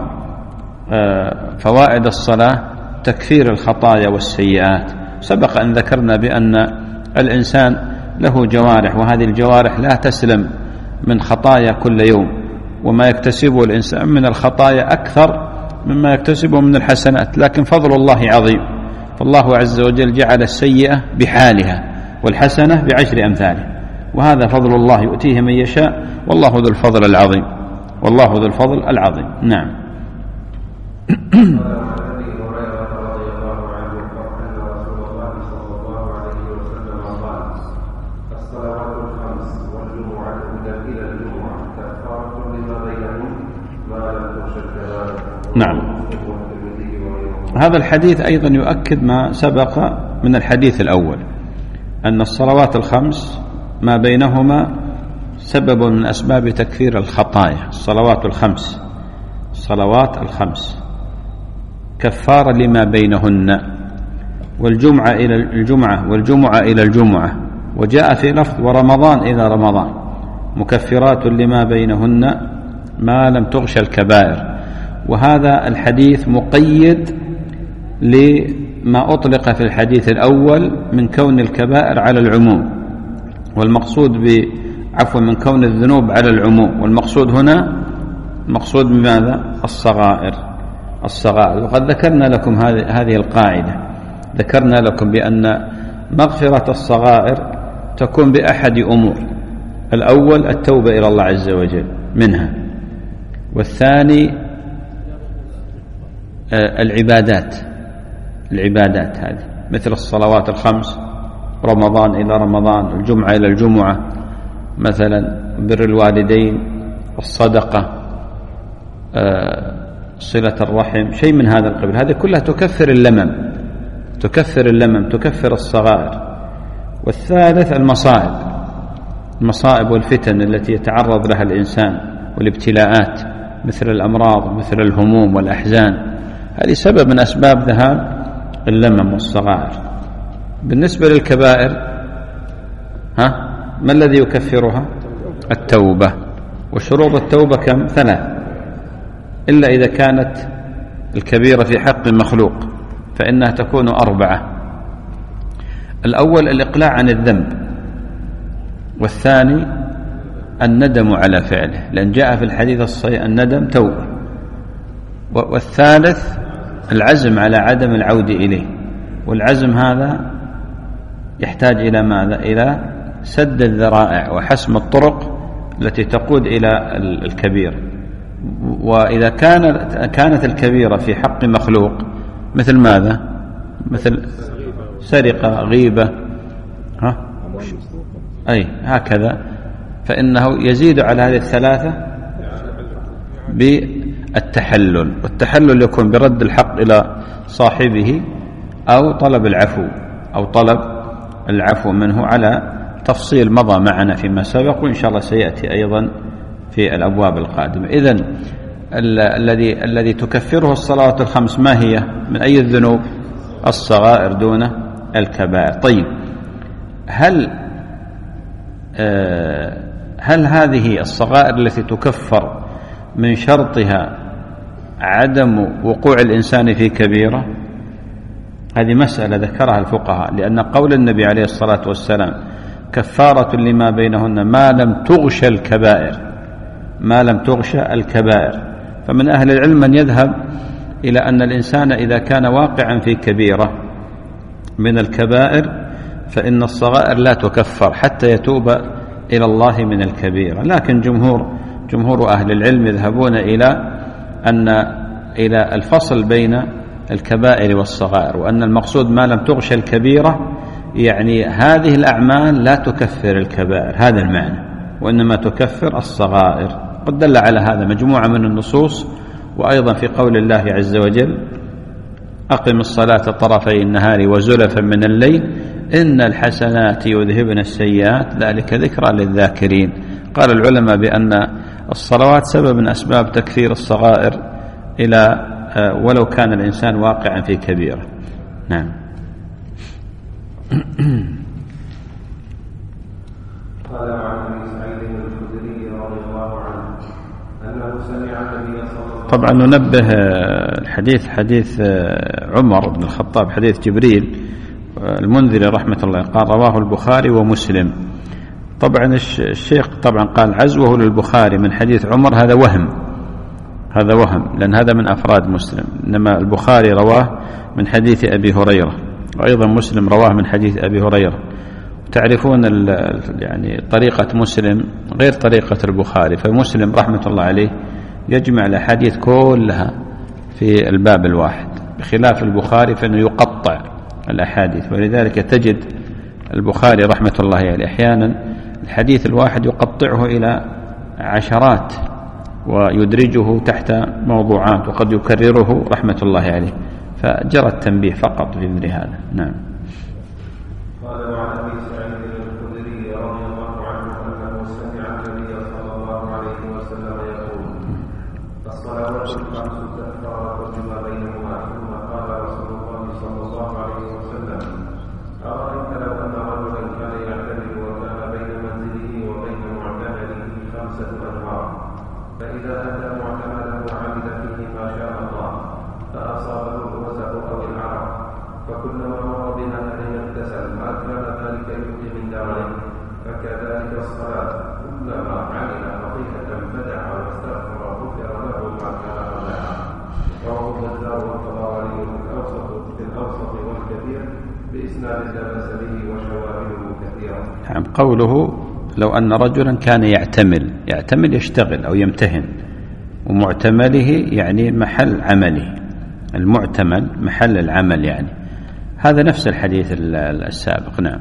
B: فوائد الصلاة تكفير الخطايا والسيئات. سبق أن ذكرنا بأن الإنسان له جوارح، وهذه الجوارح لا تسلم من خطايا كل يوم، وما يكتسبه الإنسان من الخطايا أكثر مما يكتسبه من الحسنات، لكن فضل الله عظيم. فالله عز وجل جعل السيئة بحالها والحسنة بعشر أمثالها، وهذا فضل الله يؤتيه من يشاء، والله ذو الفضل العظيم، والله ذو الفضل العظيم. نعم. نعم. هذا الحديث أيضا يؤكد ما سبق من الحديث الأول، أن الصلوات الخمس ما بينهما سبب من أسباب تكفير الخطايا. الصلوات الخمس الصلوات الخمس كفارة لما بينهن، والجمعة إلى الجمعة والجمعة إلى الجمعة، وجاء في لفظ ورمضان إلى رمضان، مكفرات لما بينهن ما لم تغش الكبائر. وهذا الحديث مقيد لما أطلق في الحديث الأول من كون الكبائر على العموم، والمقصود بعفو من كون الذنوب على العموم، والمقصود هنا مقصود بماذا؟ الصغائر. الصغائر. وقد ذكرنا لكم هذه القاعدة، ذكرنا لكم بأن مغفرة الصغائر تكون بأحد أمور: الأول التوبة إلى الله عز وجل منها، والثاني العبادات العبادات هذه مثل الصلوات الخمس، رمضان إلى رمضان، الجمعة إلى الجمعة، مثلا بر الوالدين، الصدقة، صلة الرحم، شيء من هذا القبيل. هذه كلها تكفر اللمم تكفر اللمم تكفر الصغائر. والثالث المصائب المصائب والفتن التي يتعرض لها الإنسان والابتلاءات، مثل الأمراض، مثل الهموم والأحزان، هذه سبب من أسباب ذهاب اللمم والصغائر. بالنسبة للكبائر، ها ما الذي يكفرها؟ التوبة. وشروط التوبة كم؟ ثلاث، إلا إذا كانت الكبيرة في حق مخلوق فإنها تكون أربعة. الأول الإقلاع عن الذنب، والثاني الندم على فعله، لأن جاء في الحديث الصحيح الندم توبة. والثالث العزم على عدم العود إليه، والعزم هذا يحتاج إلى ماذا؟ إلى سد الذرائع وحسم الطرق التي تقود إلى الكبيرة. وإذا كانت كانت الكبيرة في حق مخلوق مثل ماذا؟ مثل سرقة، غيبة، ها أي هكذا، فإنه يزيد على هذه الثلاثة بالتحلل. والتحلل يكون برد الحق إلى صاحبه أو طلب العفو أو طلب العفو منه، على تفصيل مضى معنا فيما سبق، وإن شاء الله سيأتي أيضا في الأبواب القادمة. إذن الذي الذي تكفره الصلوات الخمس ما هي؟ من أي الذنوب؟ الصغائر دون الكبائر. طيب، هل آه هل هذه الصغائر التي تكفر من شرطها عدم وقوع الإنسان في كبيرة؟ هذه مسألة ذكرها الفقهاء، لأن قول النبي عليه الصلاة والسلام كفارة لما بينهن ما لم تغش الكبائر ما لم تغش الكبائر. فمن أهل العلم من يذهب إلى أن الإنسان إذا كان واقعا في كبيرة من الكبائر فإن الصغائر لا تكفر حتى يتوب إلى الله من الكبيرة. لكن جمهور جمهور أهل العلم يذهبون إلى أن إلى الفصل بين الكبائر والصغائر، وأن المقصود ما لم تغش الكبيرة يعني هذه الأعمال لا تكفر الكبائر، هذا المعنى، وإنما تكفر الصغائر. قد دل على هذا مجموعة من النصوص، وأيضا في قول الله عز وجل أقم الصلاة طرفي النهار وزلفا من الليل إن الحسنات يذهبن السيئات ذلك ذكرى للذاكرين. قال العلماء بأن الصلوات سبب من أسباب تكفير الصغائر إلى ولو كان الإنسان واقعا في كبيرة. نعم.
C: قال عن ابي سعيد الخدري رضي الله عنه انه سمع النبي صلى الله عليه وسلم.
B: طبعا ننبه الحديث حديث عمر بن الخطاب حديث جبريل. المنذري رحمة الله قال رواه البخاري ومسلم. طبعا الشيخ طبعا قال عزوه للبخاري من حديث عمر هذا وهم، هذا وهم لأن هذا من أفراد مسلم، إنما البخاري رواه من حديث أبي هريرة، وأيضا مسلم رواه من حديث أبي هريرة. تعرفون يعني طريقة مسلم غير طريقة البخاري، فمسلم رحمة الله عليه يجمع الأحاديث كلها في الباب الواحد، بخلاف البخاري فإنه يقطع الأحاديث، ولذلك تجد البخاري رحمة الله عليه أحيانا الحديث الواحد يقطعه إلى عشرات ويدرجه تحت موضوعات وقد يكرره رحمة الله عليه، فجرى التنبيه فقط في مثل هذا. نعم.
C: قال وعن ابي سعيد الخدري رضي الله عنه انه سمع النبي صلى الله عليه وسلم يقول الصلوات الخمس كفارة لما بينهما. ثم قال رسول الله صلى الله عليه وسلم ارايت لو ان رجلا كان يعتمد وكان بين منزله وبين معتمده خمسة انهار، فاذا اتى معتمده عمل فيه ما شاء الله فاصابه الوسع او العرق، فكلما مر بها اغتسل ما كان ذلك يؤتي من داره، فكذلك الصلاة كلما عمل خطيئة فدعا واستغفر غفر له ما كان قبلها. رواه البزار والطبراني في الأوسط في الأوسط والكبير بإسناد لا بأس به وشواهده كثيرة.
B: نعم. قوله لو أن رجلا كان يعتمل، يعتمل يشتغل أو يمتهن، ومعتمله يعني محل عمله، المعتمل محل العمل يعني، هذا نفس الحديث السابق. نعم.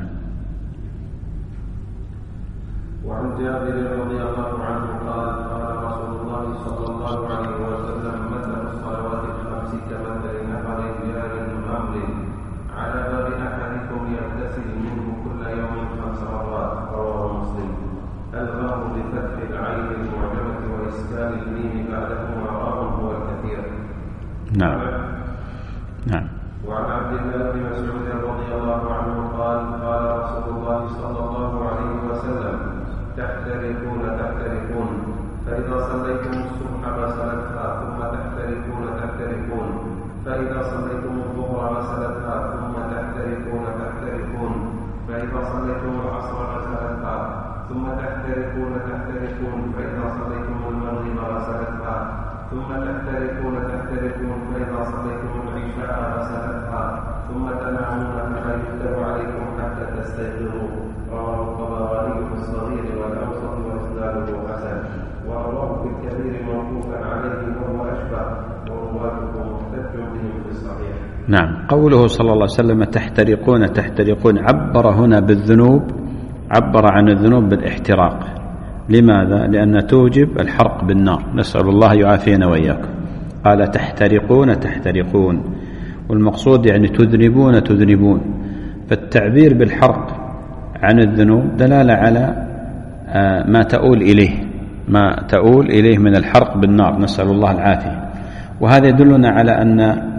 C: وعن جابر رضي الله عنه قال قال رسول الله صلى الله عليه وسلم مثل الصلوات الخمس كمثل نهر جار غمر على باب احدكم يغتسل منه كل يوم خمس مرات. رواه مسلم. الغمر بفتح العين المعجمة واسكان الميم بعدهما راء هو الكثير.
B: نعم. نعم.
C: وعن عبد الله بن مسعود رضي الله عنه قال قال رسول الله صلى الله عليه وسلم تحترقون تحترقون فإذا صليتم الصبح غسلتها ثم تحترقون تحترقون فإذا صليتم الظهر غسلتها ثم تحترقون تحترقون فإذا صليتم العصر غسلتها ثم تحترقون تحترقون فإذا صليتم المغرب غسلتها ثم تحترقون تحترقون فإذا صليتم العشاء غسلتها ثم تنامون فلا يكتب عليكم حتى تستيقظوا. رواه الطبراني في الصغير والأوسط وإسناده حسن، ورواه في الكبير موقوفا عليه وهو أشبه، ورواته محتج بهم في الصحيح.
B: نعم. قوله صلى الله عليه وسلم تحترقون تحترقون عبر هنا بالذنوب، عبر عن الذنوب بالاحتراق. لماذا؟ لأن توجب الحرق بالنار، نسأل الله يعافينا وإياكم. قال تحترقون تحترقون، والمقصود يعني تذنبون تذنبون، فالتعبير بالحرق عن الذنوب دلالة على ما تؤول إليه، ما تؤول إليه من الحرق بالنار، نسأل الله العافية. وهذا يدلنا على أن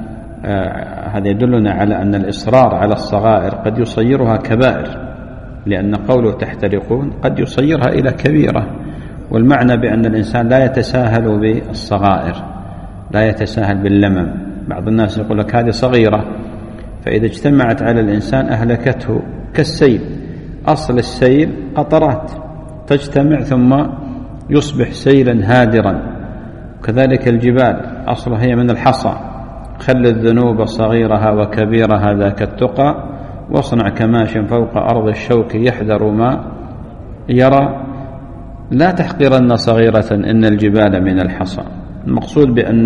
B: هذا يدلنا على أن الإصرار على الصغائر قد يصيرها كبائر، لأن قوله تحترقون قد يصيرها إلى كبيرة، والمعنى بأن الإنسان لا يتساهل بالصغائر، لا يتساهل باللمم. بعض الناس يقول لك هذه صغيرة، فإذا اجتمعت على الإنسان أهلكته، كالسيل، أصل السيل قطرات تجتمع ثم يصبح سيلا هادرا، كذلك الجبال أصلها هي من الحصى. خل الذنوب صغيرها وكبيرها ذاك التقى، واصنع كماش فوق أرض الشوك يحذر ما يرى، لا تحقرن صغيرة إن الجبال من الحصى. المقصود بأن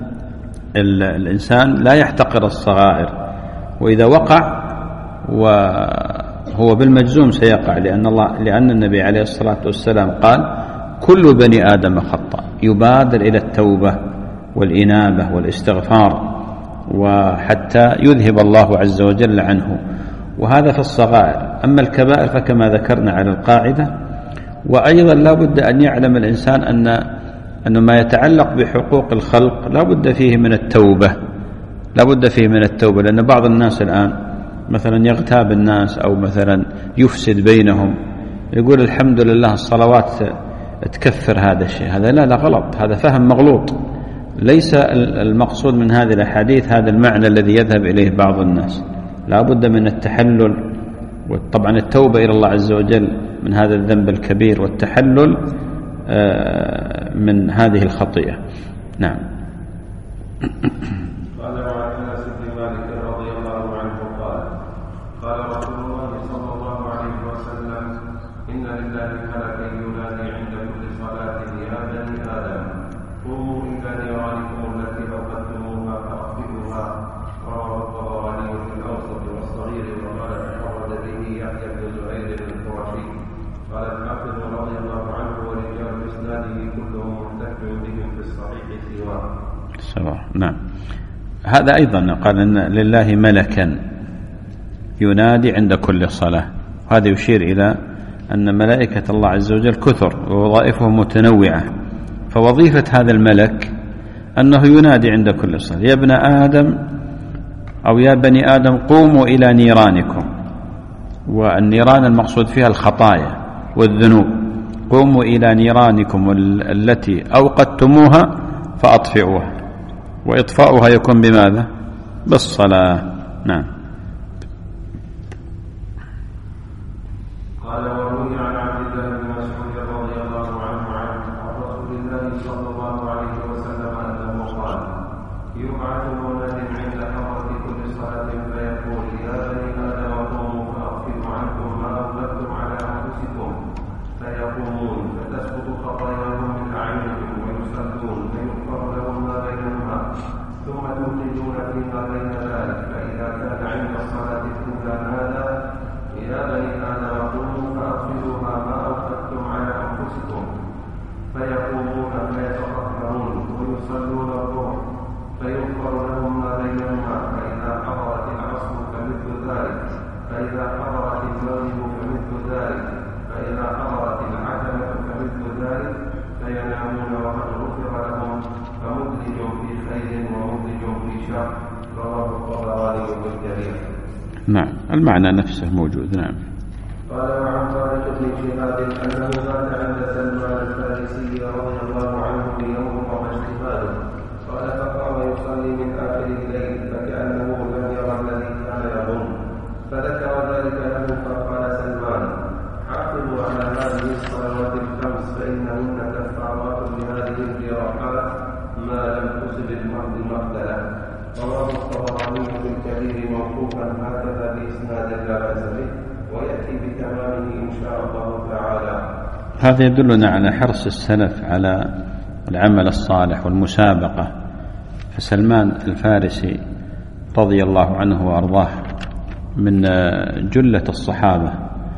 B: الإنسان لا يحتقر الصغائر، وإذا وقع وهو بالمجزوم سيقع، لأن الله لأن النبي عليه الصلاة والسلام قال كل بني آدم خطأ، يبادر إلى التوبة والإنابة والاستغفار وحتى يذهب الله عز وجل عنه، وهذا في الصغائر. أما الكبائر فكما ذكرنا على القاعدة. وأيضا لا بد أن يعلم الإنسان أن أنه ما يتعلق بحقوق الخلق لا بد فيه من التوبة، لا بد فيه من التوبة، لأن بعض الناس الآن مثلا يغتاب الناس أو مثلا يفسد بينهم، يقول الحمد لله الصلوات تكفر هذا الشيء. هذا لا لا غلط، هذا فهم مغلوط. ليس المقصود من هذه الأحاديث هذا المعنى الذي يذهب إليه بعض الناس. لا بد من التحلل، وطبعا التوبة إلى الله عز وجل من هذا الذنب الكبير، والتحلل من هذه الخطيئة. نعم.
C: قال وعن انس بن مالك رضي الله عنه قال قال رسول الله صلى الله عليه وسلم ان لله ملكا ينادي عند كل صلاه يا بني ادم قوموا الى نيرانكم التي اوقدتموها فاخفئوها. رواه الطبراني في الاوسط والصغير وقال تفرد به يحيى بن زهير القرشي. قال الحافظ رضي الله عنه ورجال اسناده كلهم محتج بهم في الصحيح سواه.
B: نعم. هذا أيضا قال إن لله ملكا ينادي عند كل صلاة، هذا يشير إلى أن ملائكة الله عز وجل كثر ووظائفهم متنوعة، فوظيفة هذا الملك أنه ينادي عند كل صلاة يا ابن آدم أو يا بني آدم قوموا إلى نيرانكم، والنيران المقصود فيها الخطايا والذنوب. قوموا إلى نيرانكم التي أوقدتموها فأطفئوها، وإطفاؤها يكون بماذا؟ بالصلاة. نعم.
C: قال وروي عن عبد الله بن مسعود رضي الله عنه عن رسول الله صلى الله عليه وسلم أنه قال يبعث مناد عند حضرة كل صلاة فيقول يا بني آدم قوموا فأخفف عنكم ما أغلبتم على أنفسكم، فيقومون فتسقط خطاياهم من أعينكم ويصلون فيغفر لهم ما بينهما، ثم تنتجون فيما بين ذلك، فإذا كان عند الصلاة الأولى نادى يا بني آدم قوموا فأخفضوا ما أوقدتم على أنفسكم، فيقومون فيتطهرون ويصلون الظهر فيغفر لهم ما بينهما، فإذا حضرت العصر فمثل ذلك، فإذا حضرت المغرب فمثل ذلك، فإذا حضرت العتمة فمثل ذلك، فينامون وقد غفر لهم، فمدلج في خير ومدلج في شر. رواه الطبراني والكبير.
B: نعم، المعنى نفسه موجود. نعم.
C: قال وعن طارق بن شهاب انه مات عند سلمان الفارسي رضي الله عنه يوم قام اجتهاده، قال فقام يصلي من اخر الليل فكانه لم يرى الذي كان يظن، فذكر ذلك له فقال سلمان حافظوا على هذه الصلوات الخمس فانهن كفارات لهذه الجراحات ما لم تصب المقتله. رواه الطبراني في الكبير موقوفا هكذا باسناد لا باس به، وياتي بتمامه ان شاء الله تعالى.
B: هذا يدلنا على حرص السلف على العمل الصالح والمسابقة. فسلمان الفارسي رضي الله عنه وأرضاه من جلة الصحابة،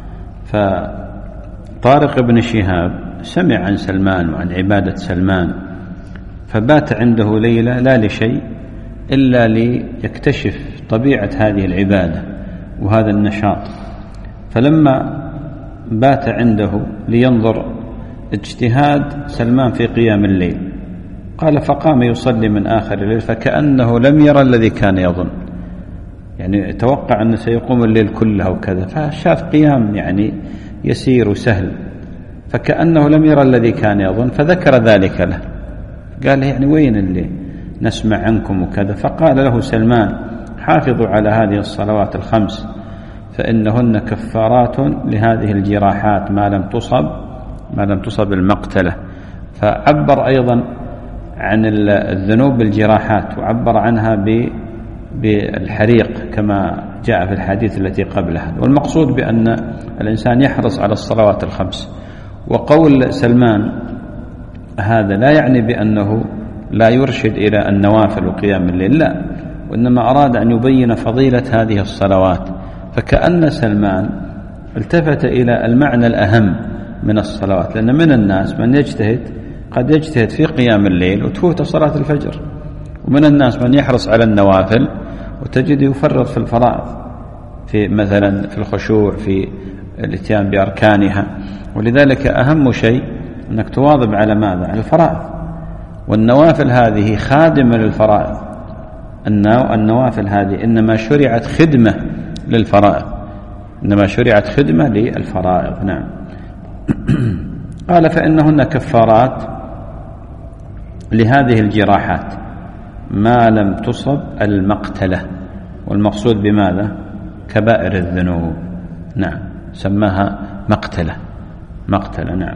B: فطارق بن شهاب سمع عن سلمان وعن عبادة سلمان، فبات عنده ليلة لا لشيء إلا ليكتشف طبيعة هذه العبادة وهذا النشاط. فلما بات عنده لينظر اجتهاد سلمان في قيام الليل، قال فقام يصلي من آخر الليل فكأنه لم يرى الذي كان يظن، يعني توقع أنه سيقوم الليل كله وكذا، فشاف قيام يعني يسير وسهل، فكأنه لم يرى الذي كان يظن، فذكر ذلك له، قال يعني وين اللي نسمع عنكم وكذا. فقال له سلمان حافظوا على هذه الصلوات الخمس فإنهن كفارات لهذه الجراحات ما لم تصب ما لم تصب المقتلة. فعبر أيضا عن الذنوب بالجراحات، وعبر عنها بالحريق كما جاء في الحديث التي قبلها. والمقصود بأن الإنسان يحرص على الصلوات الخمس. وقول سلمان هذا لا يعني بأنه لا يرشد إلى النوافل وقيام الليل، لا، وإنما أراد أن يبين فضيلة هذه الصلوات. فكأن سلمان التفت إلى المعنى الأهم من الصلوات، لأن من الناس من يجتهد قد يجتهد في قيام الليل وتفوت صلاة الفجر، ومن الناس من يحرص على النوافل وتجد يفرط في الفرائض، في مثلا في الخشوع، في الاتيان بأركانها. ولذلك أهم شيء أنك تواظب على ماذا؟ على الفرائض. والنوافل هذه خادمة للفرائض. النوافل هذه إنما شرعت خدمة للفرائض، إنما شرعت خدمة للفرائض. نعم. قال فإنهن كفارات لهذه الجراحات ما لم تصب المقتلة، والمقصود بماذا؟ كبائر الذنوب. نعم، سماها مقتلة، مقتلة. نعم.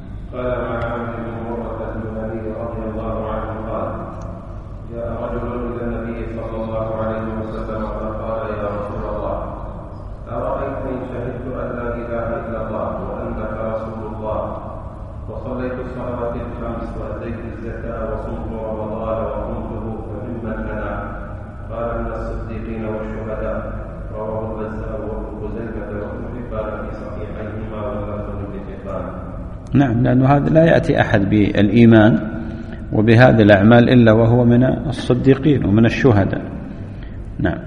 B: نعم، لأنه هذا لا يأتي أحد بالإيمان وبهذه الأعمال إلا وهو من الصديقين ومن الشهداء. نعم.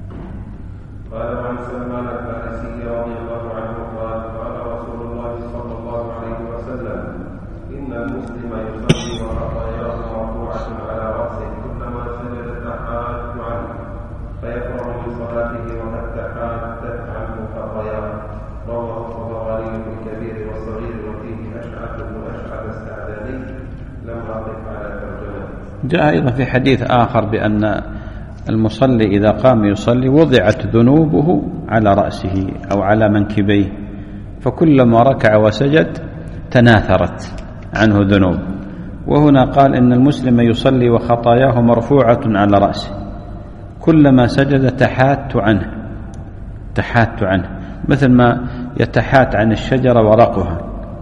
C: قال عن سلمان الفارسي رضي الله عنه قال قال رسول الله صلى الله عليه وسلم إن المسلم يصلي وخطاياه مرفوعة على رأسه كلما سجد تحات عنه فيفرغ من صلاته وقد تحاتت عنه خطاياه. رواه الطبراني في الكبير والصغير وفيه أشعث بن أشعث السعداني لم أقف على ترجمته.
B: جاء أيضا في حديث آخر بأن المصلي إذا قام يصلي وضعت ذنوبه على رأسه أو على منكبيه، فكلما ركع وسجد تناثرت عنه ذنوب. وهنا قال إن المسلم يصلي وخطاياه مرفوعة على رأسه كلما سجد تحات عنه، تحات عنه مثل ما يتحات عن الشجرة ورقها،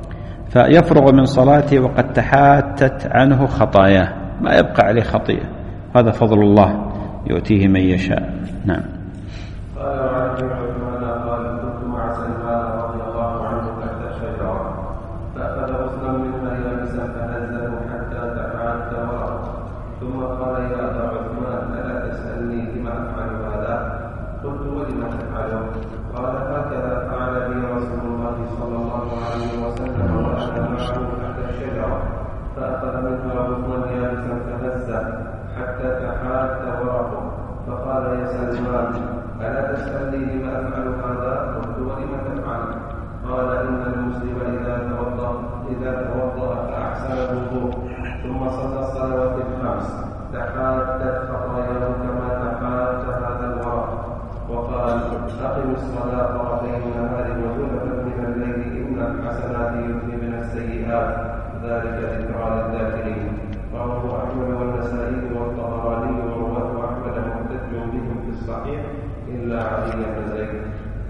B: فيفرغ من صلاته وقد تحاتت عنه خطاياه، ما يبقى عليه خطيئة. هذا فضل الله يؤتيه من يشاء. نعم.
C: قال عن عثمان قال كنت مع سلمان رضي الله عنه تحت الشجرة فأخذ غصنا منها يابسا فهزه حتى تحات ورقه ثم قال يا أبا عثمان ألا تسألني لما أفعل هذا؟ قلت ولم تفعله؟ قال هكذا فعل بي رسول الله صلى الله عليه وسلم وأنا معه تحت الشجرة فأخذ منها غصنا يابسا فهزه حتى تحات ورقه فقال يا سلمان ألا تسألني لما أفعل هذا؟ قلت ولم تفعل؟ قال إن المسلم إذا توضأ إذا توضأ فأحسن الوضوء ثم صلى الصلوات الخمس تحاتت خطاياه كما تحات هذا الورق. وقال أقم الصلاة طرفي النهار وزلفا من الليل إن الحسنات يذهبن السيئات ذلك ذكرى للذاكرين. رواه أحمد والنسائي والطبراني ورواه أحمد محتج بهم في الصحيح إلا علي بن زيد.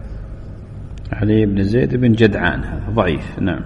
B: علي بن زيد بن جدعان هذا ضعيف. نعم.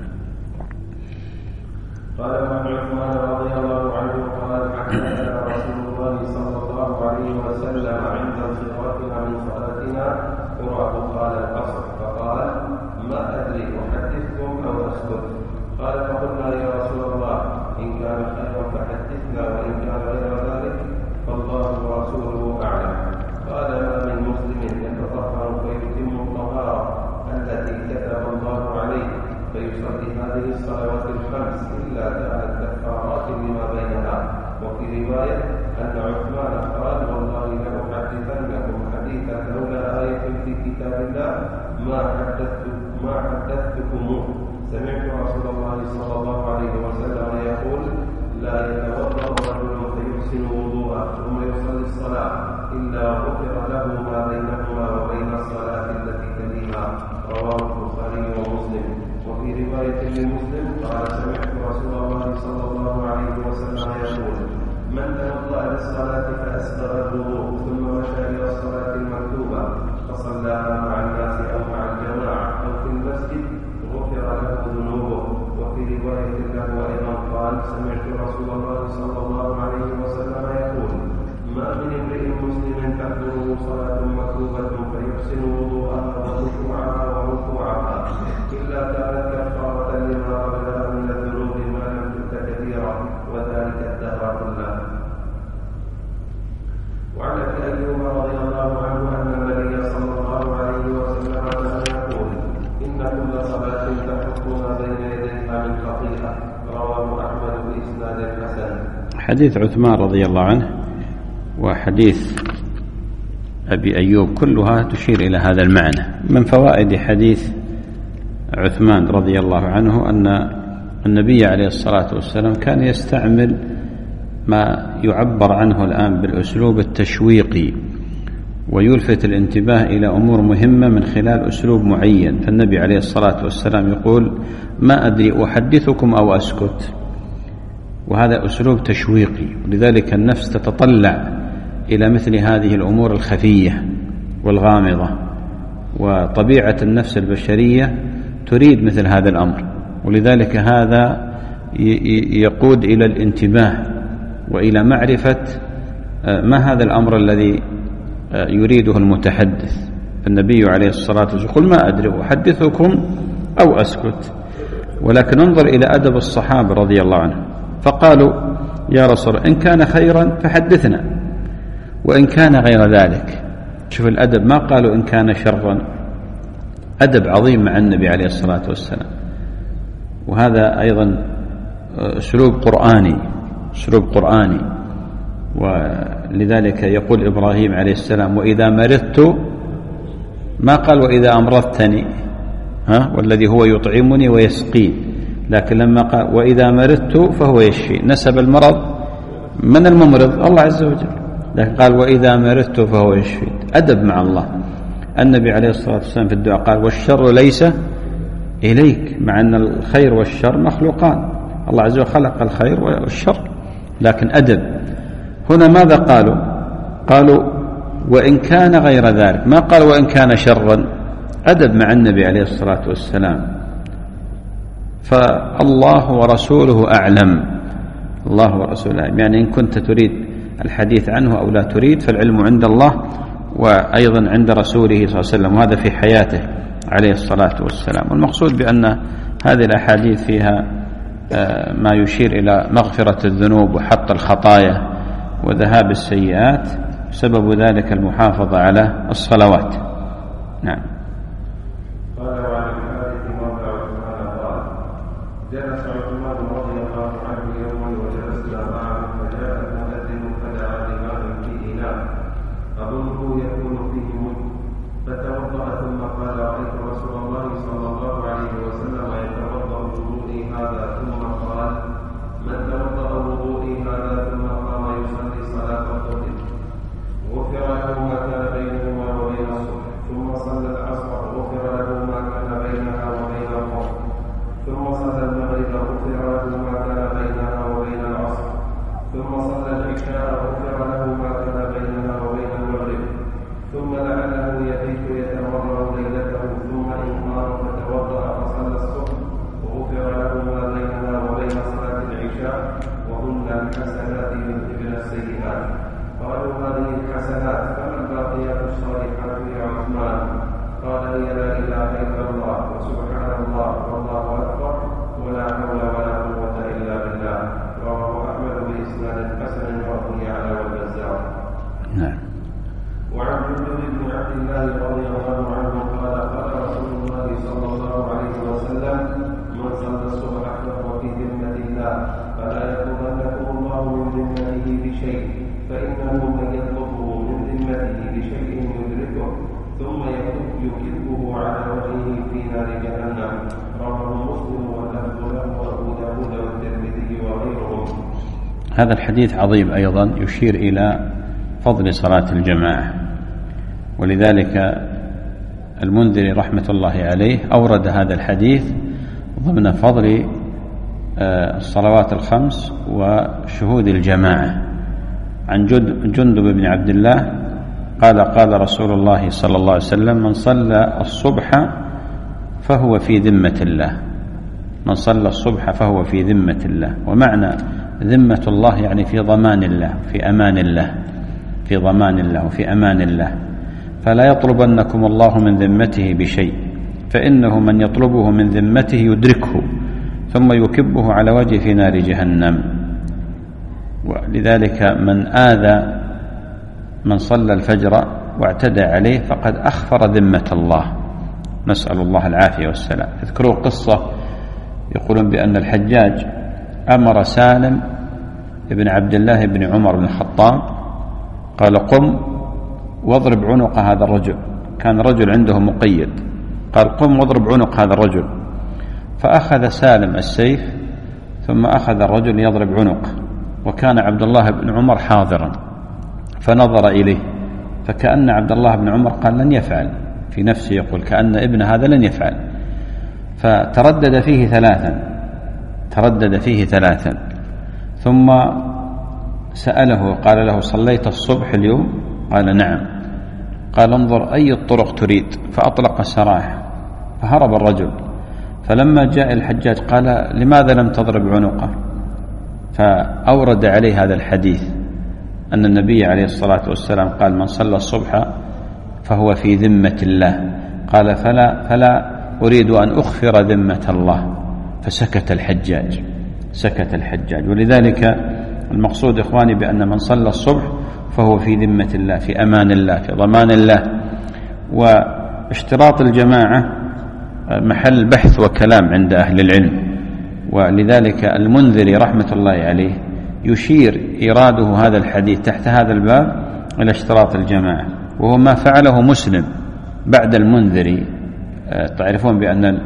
C: قال عن عثمان رضي الله عنه قال حدثنا رسول الله صلى الله عليه وسلم عند انصرافنا من صلاتنا قرأ قال العصر فقال ما أدري أحدثكم أو أسكت؟ قال فقلنا يا رسول الله إن كان خيرا فحدثنا وإن كان غير ذلك فالله ورسوله أعلم. قال ما من مسلم يتطهر فيتم الطهارة التي كتب الله عليه فيصلي هذه الصلوات الخمس إلا كانت كفارات لما بينها. وفي رواية أن عثمان قال والله لأحدثنكم حديثا لولا آية في كتاب الله ما حدثت ما حدثتكم. سمعت رسول الله صلى الله عليه وسلم يقول لا يتوضأ رجل فيحسن وضوءه ثم يصلي الصلاة إلا غفر له ما بينهما وبين الصلاة التي تليها. رواه البخاري ومسلم. وفي رواية لمسلم قال سمعت رسول الله صلى الله عليه وسلم يقول من توضأ للصلاة فأسبغ الوضوء ثم مشى إلى الصلاة المكتوبة فصلاها مع الناس أو مع الجماعة أو في المسجد غفر له ذنوبه. وفي رواية له أيضا قال سمعت رسول الله صلى الله عليه وسلم يقول ما من امرئ مسلم تحضره صلاة مكتوبة فيحسن وضوءها وركوعها وركوعها إلا كانت كفارة لما قبلها من الذنوب ما لم تؤت كثيرا وذلك الدهر كله. وعن ابي ايوب رضي الله عنه ان النبي صلى الله عليه وسلم كان يقول ان كل صلاه تحطون بين يديها من خطيئه. رواه احمد باسناد حسن.
B: حديث عثمان رضي الله عنه وحديث أبي أيوب كلها تشير إلى هذا المعنى. من فوائد حديث عثمان رضي الله عنه أن النبي عليه الصلاة والسلام كان يستعمل ما يعبر عنه الآن بالأسلوب التشويقي ويلفت الانتباه إلى أمور مهمة من خلال أسلوب معين. فالنبي عليه الصلاة والسلام يقول: ما أدري أحدثكم أو أسكت، وهذا أسلوب تشويقي، ولذلك النفس تتطلع إلى مثل هذه الأمور الخفية والغامضة، وطبيعة النفس البشرية تريد مثل هذا الأمر، ولذلك هذا يقود إلى الانتباه وإلى معرفة ما هذا الأمر الذي يريده المتحدث. النبي عليه الصلاة والسلام يقول: ما أدري أحدثكم أو أسكت. ولكن انظر إلى أدب الصحابة رضي الله عنهم، فقالوا: يا رسول الله إن كان خيرا فحدثنا، وإن كان غير ذلك. شوف الأدب، ما قالوا إن كان شرا. أدب عظيم مع النبي عليه الصلاة والسلام، وهذا أيضا أسلوب قرآني أسلوب قرآني ولذلك يقول إبراهيم عليه السلام: وإذا مرضت، ما قال وإذا أمرضتني، ها والذي هو يطعمني ويسقين، لكن لما قال وإذا مرضت فهو يشفي، نسب المرض من الممرض الله عز وجل، لكن قال وإذا مرضت فهو يشفي. أدب مع الله. النبي عليه الصلاة والسلام في الدعاء قال: والشر ليس إليك، مع أن الخير والشر مخلوقان، الله عز وجل خلق الخير والشر، لكن أدب. هنا ماذا قالوا؟ قالوا وإن كان غير ذلك، ما قال وإن كان شرا. أدب مع النبي عليه الصلاة والسلام. فالله ورسوله أعلم الله ورسوله أعلم، يعني إن كنت تريد الحديث عنه أو لا تريد، فالعلم عند الله وأيضا عند رسوله صلى الله عليه وسلم، وهذا في حياته عليه الصلاة والسلام. والمقصود بأن هذه الأحاديث فيها ما يشير إلى مغفرة الذنوب وحط الخطايا وذهاب السيئات، سبب ذلك المحافظة على الصلوات. نعم.
C: جلس عثمان رضي الله عنه يوما وجلسنا معه فجاء المؤذن فدعا بماء في إناء أظنه يكون فيه ملك، فتوضأ ثم قال: رأيت رسول الله صلى الله عليه وسلم يتوضأ وضوئي هذا، ثم قال: من توضأ وضوئي هذا ثم قام يصلي صلاة الظهر غفر له ما كان بينهما وبين الصبح، ثم صلى العصر غفر له ما كان بينها وبين الظهر، ثم صلى المغرب غفر له ما كان بينها وبين العصر، ثم صلى العشاء غفر له ما كان بينها وبين المغرب، ثم لعله يبيت يتمرر ليلته، ثم إن قام فتوضأ فصلى الصبح غفر له ما بينها وبين صلاة العشاء، وهن الحسنات يذهبن السيئات. قالوا: هذه الحسنات، فما الباقيات الصالحات يا عثمان؟ قال: هي لا إله إلا الله وسبحان الله والله أكبر ولا حول ولا قوة إلا بالله. رواه أحمد بإسناد حسن وروي على والبزار.
B: نعم.
C: وعن جندب بن عبد الله رضي الله عنه قال: قال رسول الله صلى الله عليه وسلم: من صلى الصبح فهو في ذمة الله، فلا يأخذنكم الله من ذمته بشيء، فإنه من يطلبه من ذمته بشيء يدركه ثم يكبه على وجهه في نار جهنم. رواه مسلم واللفظ له وأبو داود والترمذي وغيرهم.
B: هذا الحديث عظيم أيضا، يشير إلى فضل صلاة الجماعة، ولذلك المنذري رحمة الله عليه أورد هذا الحديث ضمن فضل الصلوات الخمس وشهود الجماعة. عن جندب بن عبد الله قال: قال رسول الله صلى الله عليه وسلم: من صلى الصبح فهو في ذمة الله. من صلى الصبح فهو في ذمة الله. ومعنى ذمة الله يعني في ضمان الله، في أمان الله، في ضمان الله وفي أمان الله. فلا يطلبنكم الله من ذمته بشيء، فإنه من يطلبه من ذمته يدركه ثم يكبه على وجهه في نار جهنم. ولذلك من آذى من صلى الفجر واعتدى عليه فقد أخفر ذمة الله، نسأل الله العافية والسلام. اذكروا قصة يقولون بأن الحجاج أمر سالم ابن عبد الله بن عمر بن الخطاب قال قم واضرب عنق هذا الرجل. كان رجل عنده مقيد، قال قم واضرب عنق هذا الرجل، فأخذ سالم السيف ثم أخذ الرجل يضرب عنقه، وكان عبد الله بن عمر حاضرا فنظر إليه، فكأن عبد الله بن عمر قال لن يفعل، في نفسه يقول كأن ابن هذا لن يفعل، فتردد فيه ثلاثا تردد فيه ثلاثا ثم سأله قال له صليت الصبح اليوم؟ قال نعم. قال انظر أي الطرق تريد، فأطلق السراح فهرب الرجل. فلما جاء الحجاج قال لماذا لم تضرب عنقه؟ فأورد عليه هذا الحديث أن النبي عليه الصلاة والسلام قال من صلى الصبح فهو في ذمة الله. قال فلا, فلا أريد أن أخفر ذمة الله، فسكت الحجاج سكت الحجاج ولذلك المقصود إخواني بأن من صلى الصبح فهو في ذمة الله، في أمان الله، في ضمان الله. واشتراط الجماعة محل بحث وكلام عند أهل العلم، ولذلك المنذري رحمة الله عليه يشير إيراده هذا الحديث تحت هذا الباب إلى اشتراط الجماعة، وهو ما فعله مسلم بعد المنذري. تعرفون بأن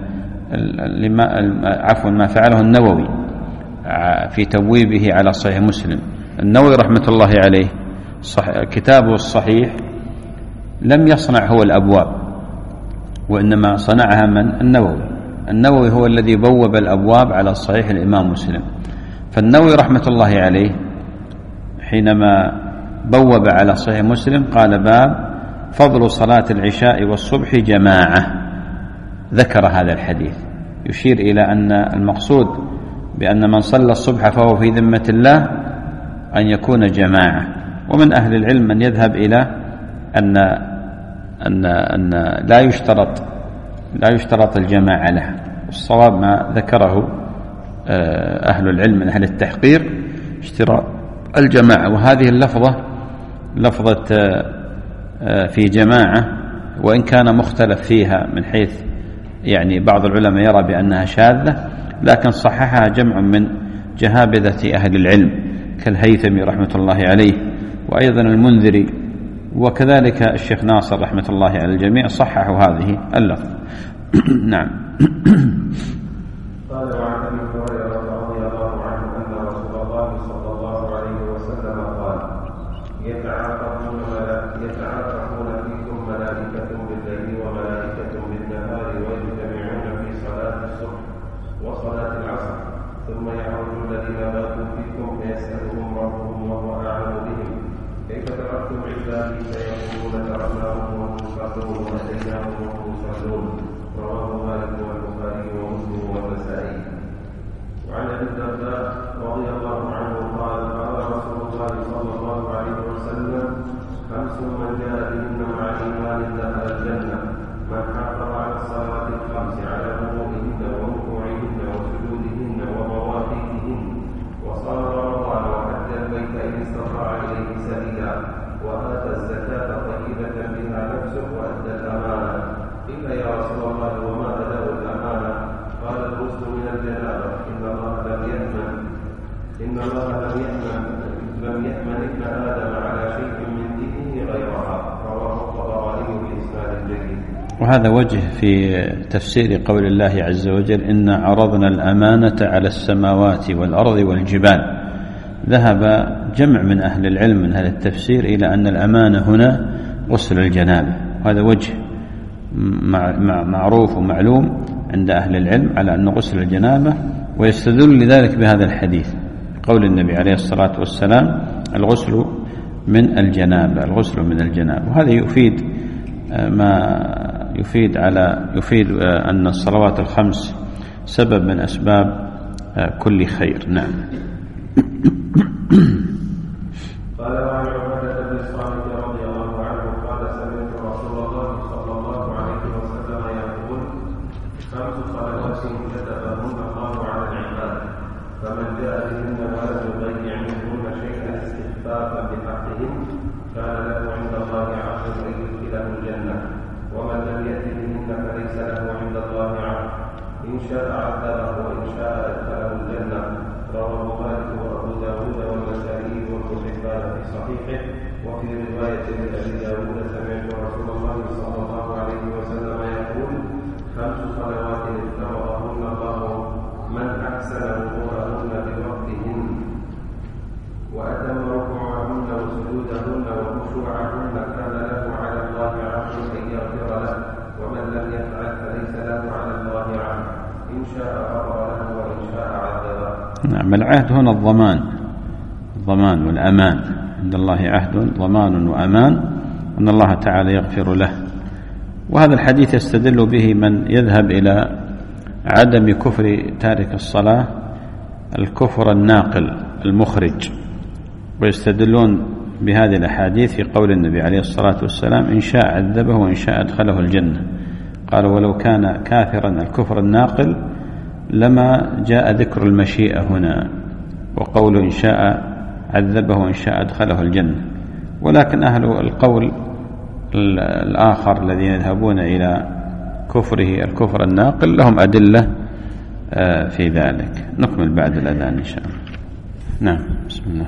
B: عفوا ما فعله النووي في تبويبه على صحيح مسلم. النووي رحمة الله عليه صح كتابه الصحيح لم يصنع هو الأبواب، وإنما صنعها من؟ النووي. النووي هو الذي بوب الأبواب على صحيح الإمام مسلم. فالنووي رحمة الله عليه حينما بوب على صحيح مسلم قال باب فضل صلاة العشاء والصبح جماعة، ذكر هذا الحديث يشير إلى أن المقصود بأن من صلى الصبح فهو في ذمة الله أن يكون جماعة. ومن أهل العلم من يذهب إلى أن أن أن لا يشترط لا يشترط الجماعة له، والصواب ما ذكره أهل العلم من أهل التحقيق اشتراط الجماعة. وهذه اللفظة لفظة في جماعة وإن كان مختلف فيها من حيث يعني بعض العلماء يرى بأنها شاذة، لكن صححها جمع من جهابذة أهل العلم كالهيثمي رحمة الله عليه، وأيضا المنذري، وكذلك الشيخ ناصر رحمة الله على الجميع صححوا هذه اللفظ. نعم.
C: قال وعن ابي هريره رضي الله عنه ان رسول الله صلى الله عليه وسلم قال يتعاقبون يتعاقبون فيكم ملائكه بالليل وملائكه بالنهار ويجتمعون في صلاه الصبح وصلاه العصر، ثم يعود الذين باتوا فيكم فيسالهم ربهم وهو اعلم بهم كيف تركتم عبادي فيقولون تركناهم وهم يصلون واتيناهم وهم يصلون. رواه مالك والبخاري ومسلم والنسائي. وعن ابي الدرداء رضي الله عنه قال قال رسول الله صلى الله عليه وسلم خمس من جاء بهن مع ايمان دخل الجنه: من حافظ على الصلاه الخمس على وضوئهن وركوعهن وسجودهن ومواقيتهن وصام رمضان وحج البيت ان استطاع اليه سبيلا واتى الزكاه طيبه بها نفسه وادى الامانه. قيل يا رسول الله وما اداء الامانه؟ قال الغسل من الجنابه. ان الله لم يأمن ان الله لم يأمن لم يأمن ابن ادم على شيء من دينه غيرها. رواه الطبراني باسناد جيد.
B: وهذا وجه في تفسير قول الله عز وجل إن عرضنا الأمانة على السماوات والأرض والجبال. ذهب جمع من أهل العلم من أهل التفسير إلى أن الأمانة هنا غسل الجنابة، وهذا وجه معروف ومعلوم عند أهل العلم على أن غسل الجنابة، ويستدل لذلك بهذا الحديث قول النبي عليه الصلاة والسلام الغسل من الجنابة الغسل من الجنابة. وهذا يفيد ما يفيد على يفيد أن الصلوات الخمس سبب من أسباب كل خير. نعم.
C: قال وعن عبادة بن الصامت رضي الله عنه قال سمعت رسول الله صلى الله عليه وسلم يقول خمس صلوات كتبهن الله على العباد فمن جاء بهن ولم يضيع منهن شيئا استخفافا بحقهن كان له عند الله عهد ان يدخله الجنه، ومن لم يأت بهن فليس له عند الله عهد إن شاء عذبه وإن شاء أدخله الجنة. رواه مالك وأبو داود والنسائي. في صحيحه. وفي رواية لأبي داود سمعت رسول الله صلى الله عليه وسلم يقول: خمس صلوات افترضهن الله من أحسن وضوءهن بوقتهن وأتم ركوعهن وسجودهن وخشوعهن كان له على الله عهد أن يغفر له، ومن لم يفعل فليس له على الله عهد، إن شاء غفر له وإن شاء عذبه.
B: نعم، العهد هنا الضمان، الضمان والأمان، عند الله عهد ضمان وأمان أن الله تعالى يغفر له. وهذا الحديث يستدل به من يذهب إلى عدم كفر تارك الصلاة الكفر الناقل المخرج، ويستدلون بهذه الأحاديث في قول النبي عليه الصلاة والسلام: إن شاء عذبه وإن شاء أدخله الجنة. قالوا: ولو كان كافرا الكفر الناقل لما جاء ذكر المشيئة هنا، وقول إن شاء عذبه وإن شاء أدخله الجنة. ولكن أهل القول الآخر الذين يذهبون إلى كفره الكفر الناقل لهم أدلة في ذلك. نكمل بعد الأذان إن شاء الله. نعم، بسم الله.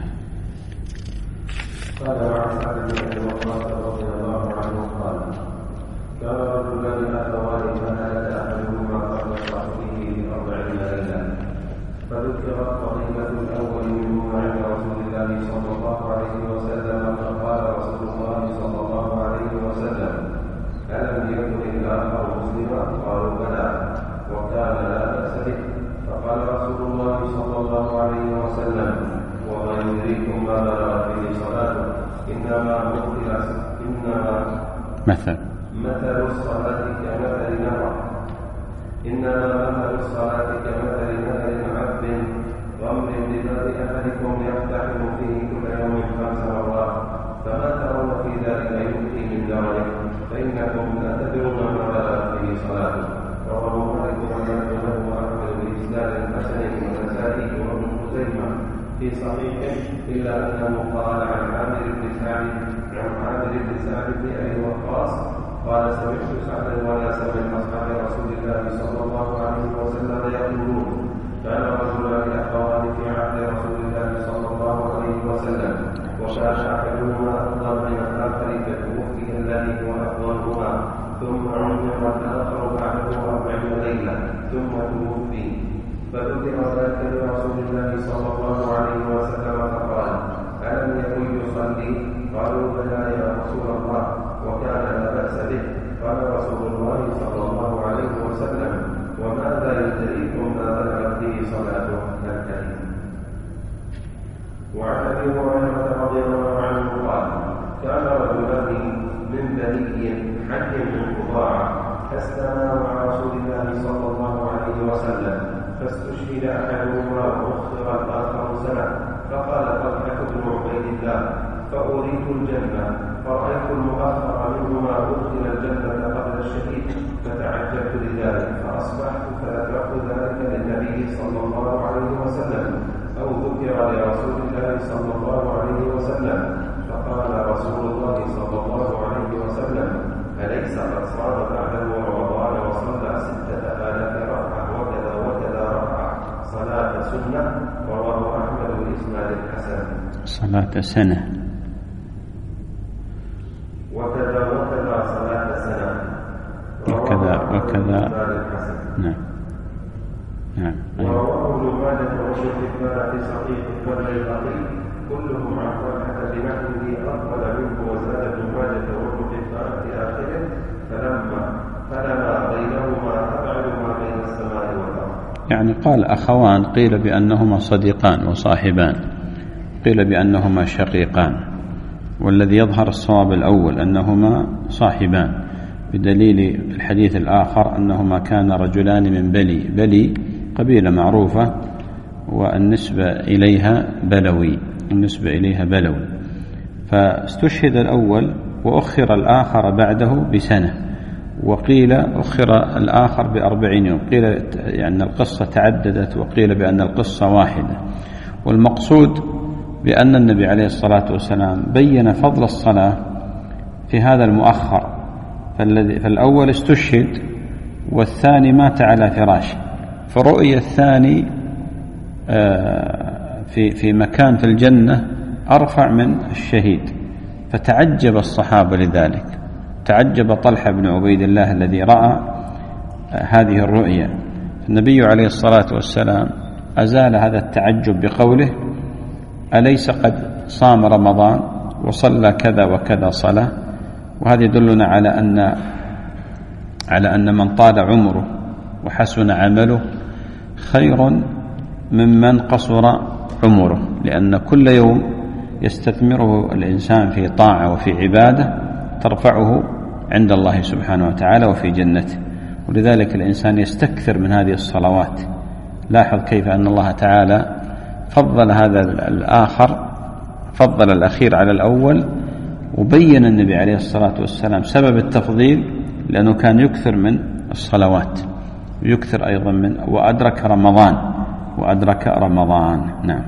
C: قال عن سعد بن ابي وقاص رضي الله عنه قال: كان رجلان اخوان فهلك احدهما قبل صاحبه باربعين ليله، فذكرت قضيه الاول منهما عند رسول الله صلى الله عليه وسلم، فقال رسول الله صلى الله عليه وسلم: الم يكن الاخر مسلما؟ قالوا: بلى، وكان لا باس به. فقال رسول الله صلى الله عليه وسلم: وما يدريكم ما بلغت به صلاته، إنما مثل إنما
B: مثل
C: مثل الصلاة كمثل نهر إنما مثل الصلاة كمثل نهر عذب غمر بباب أحدكم يقتحم فيه كل يوم خمس مرات، فما ترون في ذلك يؤتي من درجه، فإنكم لا تدرون ما بلغت به صلاته. رواه مالك ومالك له أحمد بإسناد حسن والنسائي وابن خزيمة في صحيحه، إلا أنه قال عن عامر بن سعد عن عامر بن سعد بن أبي وقاص قال: سمعت سعدا وناسا من أصحاب رسول الله صلى الله عليه وسلم يقولون: كان رجلان أخوان في عهد رسول الله صلى الله عليه وسلم، وكان أحدهما أفضل من الآخر فتوفي الذي هو أفضلهما، ثم عمر الآخر بعده أربعين ليلة ثم توفي، فذكر ذلك لرسول الله صلى الله عليه وسلم فقال: ألم يكن يصلي؟ قالوا: بلى يا رسول الله، وكان لا بأس به. قال رسول الله صلى الله عليه وسلم: وماذا يدريكم ما بلغت به صلاته؟ الكريم. وعن أبي هريرة رضي الله عنه قال: كان رجلان من بني حي من قضاعة أسلما مع رسول الله صلى الله عليه وسلم، فاستشهد أحدهما وأخر الآخر سنة، فقال طلحة بن عبيد الله: فأريد الجنة، فرأيت المؤخر منهما أدخل الجنة قبل الشهيد، فتعجبت لذلك، فأصبحت فذكرت ذلك للنبي صلى الله عليه وسلم، أو ذكر لرسول الله صلى الله عليه وسلم، فقال رسول الله صلى الله عليه وسلم: أليس قد صام بعده رمضان وصلى ستة آلاف ركعة وكذا وكذا ركعة صلاة سنة؟ رواه أحمد بإسناد حسن.
B: صلاة سنة
C: وكذا وكذا صلاة سنة
B: وكذا وكذا. نعم نعم.
C: ورواه ابن ماجه وابن حبان في صحيح والبيهقي كلهم عن طلحة بنحوه أقبل منه، وزاد ابن ماجه وابن حبان في آخره: فلما فلما بينهما أبعد ما بين السماء والأرض.
B: يعني قال أخوان، قيل بأنهما صديقان وصاحبان، قيل بأنهما شقيقان، والذي يظهر الصواب الأول أنهما صاحبان، بدليل الحديث الآخر أنهما كان رجلان من بلي. بلي قبيلة معروفة، والنسبة إليها بلوي، النسبة إليها بلوي. فاستشهد الأول وأخر الآخر بعده بسنة، وقيل أخر الآخر بأربعين يوم، قيل يعني القصة تعددت، وقيل بأن القصة واحدة. والمقصود بأن النبي عليه الصلاة والسلام بين فضل الصلاة في هذا المؤخر، فالأول استشهد والثاني مات على فراشه، فرؤي الثاني في في مكان في الجنة أرفع من الشهيد. فتعجب الصحابة لذلك، تعجب طلحة بن عبيد الله الذي رأى هذه الرؤيا. النبي عليه الصلاة والسلام أزال هذا التعجب بقوله: أليس قد صام رمضان وصلى كذا وكذا صلاة؟ وهذا يدلنا على أن على أن من طال عمره وحسن عمله خير ممن قصر عمره، لأن كل يوم يستثمره الإنسان في طاعة وفي عبادة ترفعه عند الله سبحانه وتعالى وفي جنته. ولذلك الإنسان يستكثر من هذه الصلوات. لاحظ كيف أن الله تعالى فضل هذا الآخر، فضل الأخير على الأول، وبين النبي عليه الصلاة والسلام سبب التفضيل لأنه كان يكثر من الصلوات، ويكثر أيضا من وأدرك رمضان وأدرك رمضان. نعم.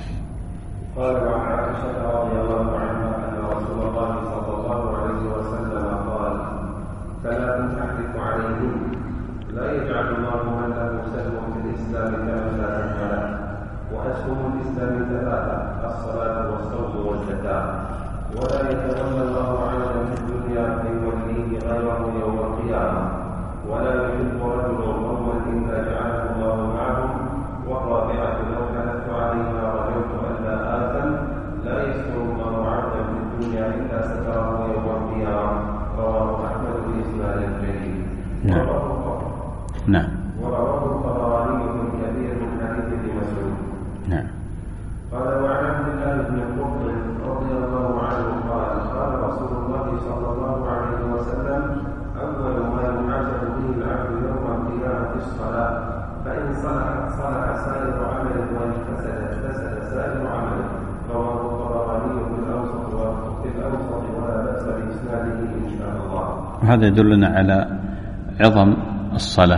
C: قال وعن عائشة رضي الله عنها أن رسول الله صلى الله عليه وسلم قال: فلا تحرك عليهم، لا يجعل الله من له سهم في الإسلام كأمثال الفلاح، وأسهم الإسلام ثلاثة: الصلاة والصوم والزكاة، ولا يتولى الله عملا في الدنيا فيوليه غيره يوم القيامة، ولا يحب رجل قوما إلا جعله الله معهم، والرابعة لو كانت عليها رجوت ألا آثم، لا يستر الله عبدا في الدنيا إلا ستره يوم القيامة. رواه أحمد بإسناد جيد.
B: نعم. نعم.
C: ورواه الطبراني في الكبير من حديث ابن مسعود.
B: نعم.
C: قال وعن عبد الله بن قطب رضي الله عنه قال: قال رسول الله صلى الله عليه وسلم: أول ما يحاسب به العبد يوم القيامة الصلاة، فإن صلحت صلح سائر عمله، وإن فسدت فسد سائر عمله. رواه الطبراني في الأوسط وفي الأوسط ولا بأس بإسناده إن شاء الله.
B: وهذا يدلنا على عظم الصلاة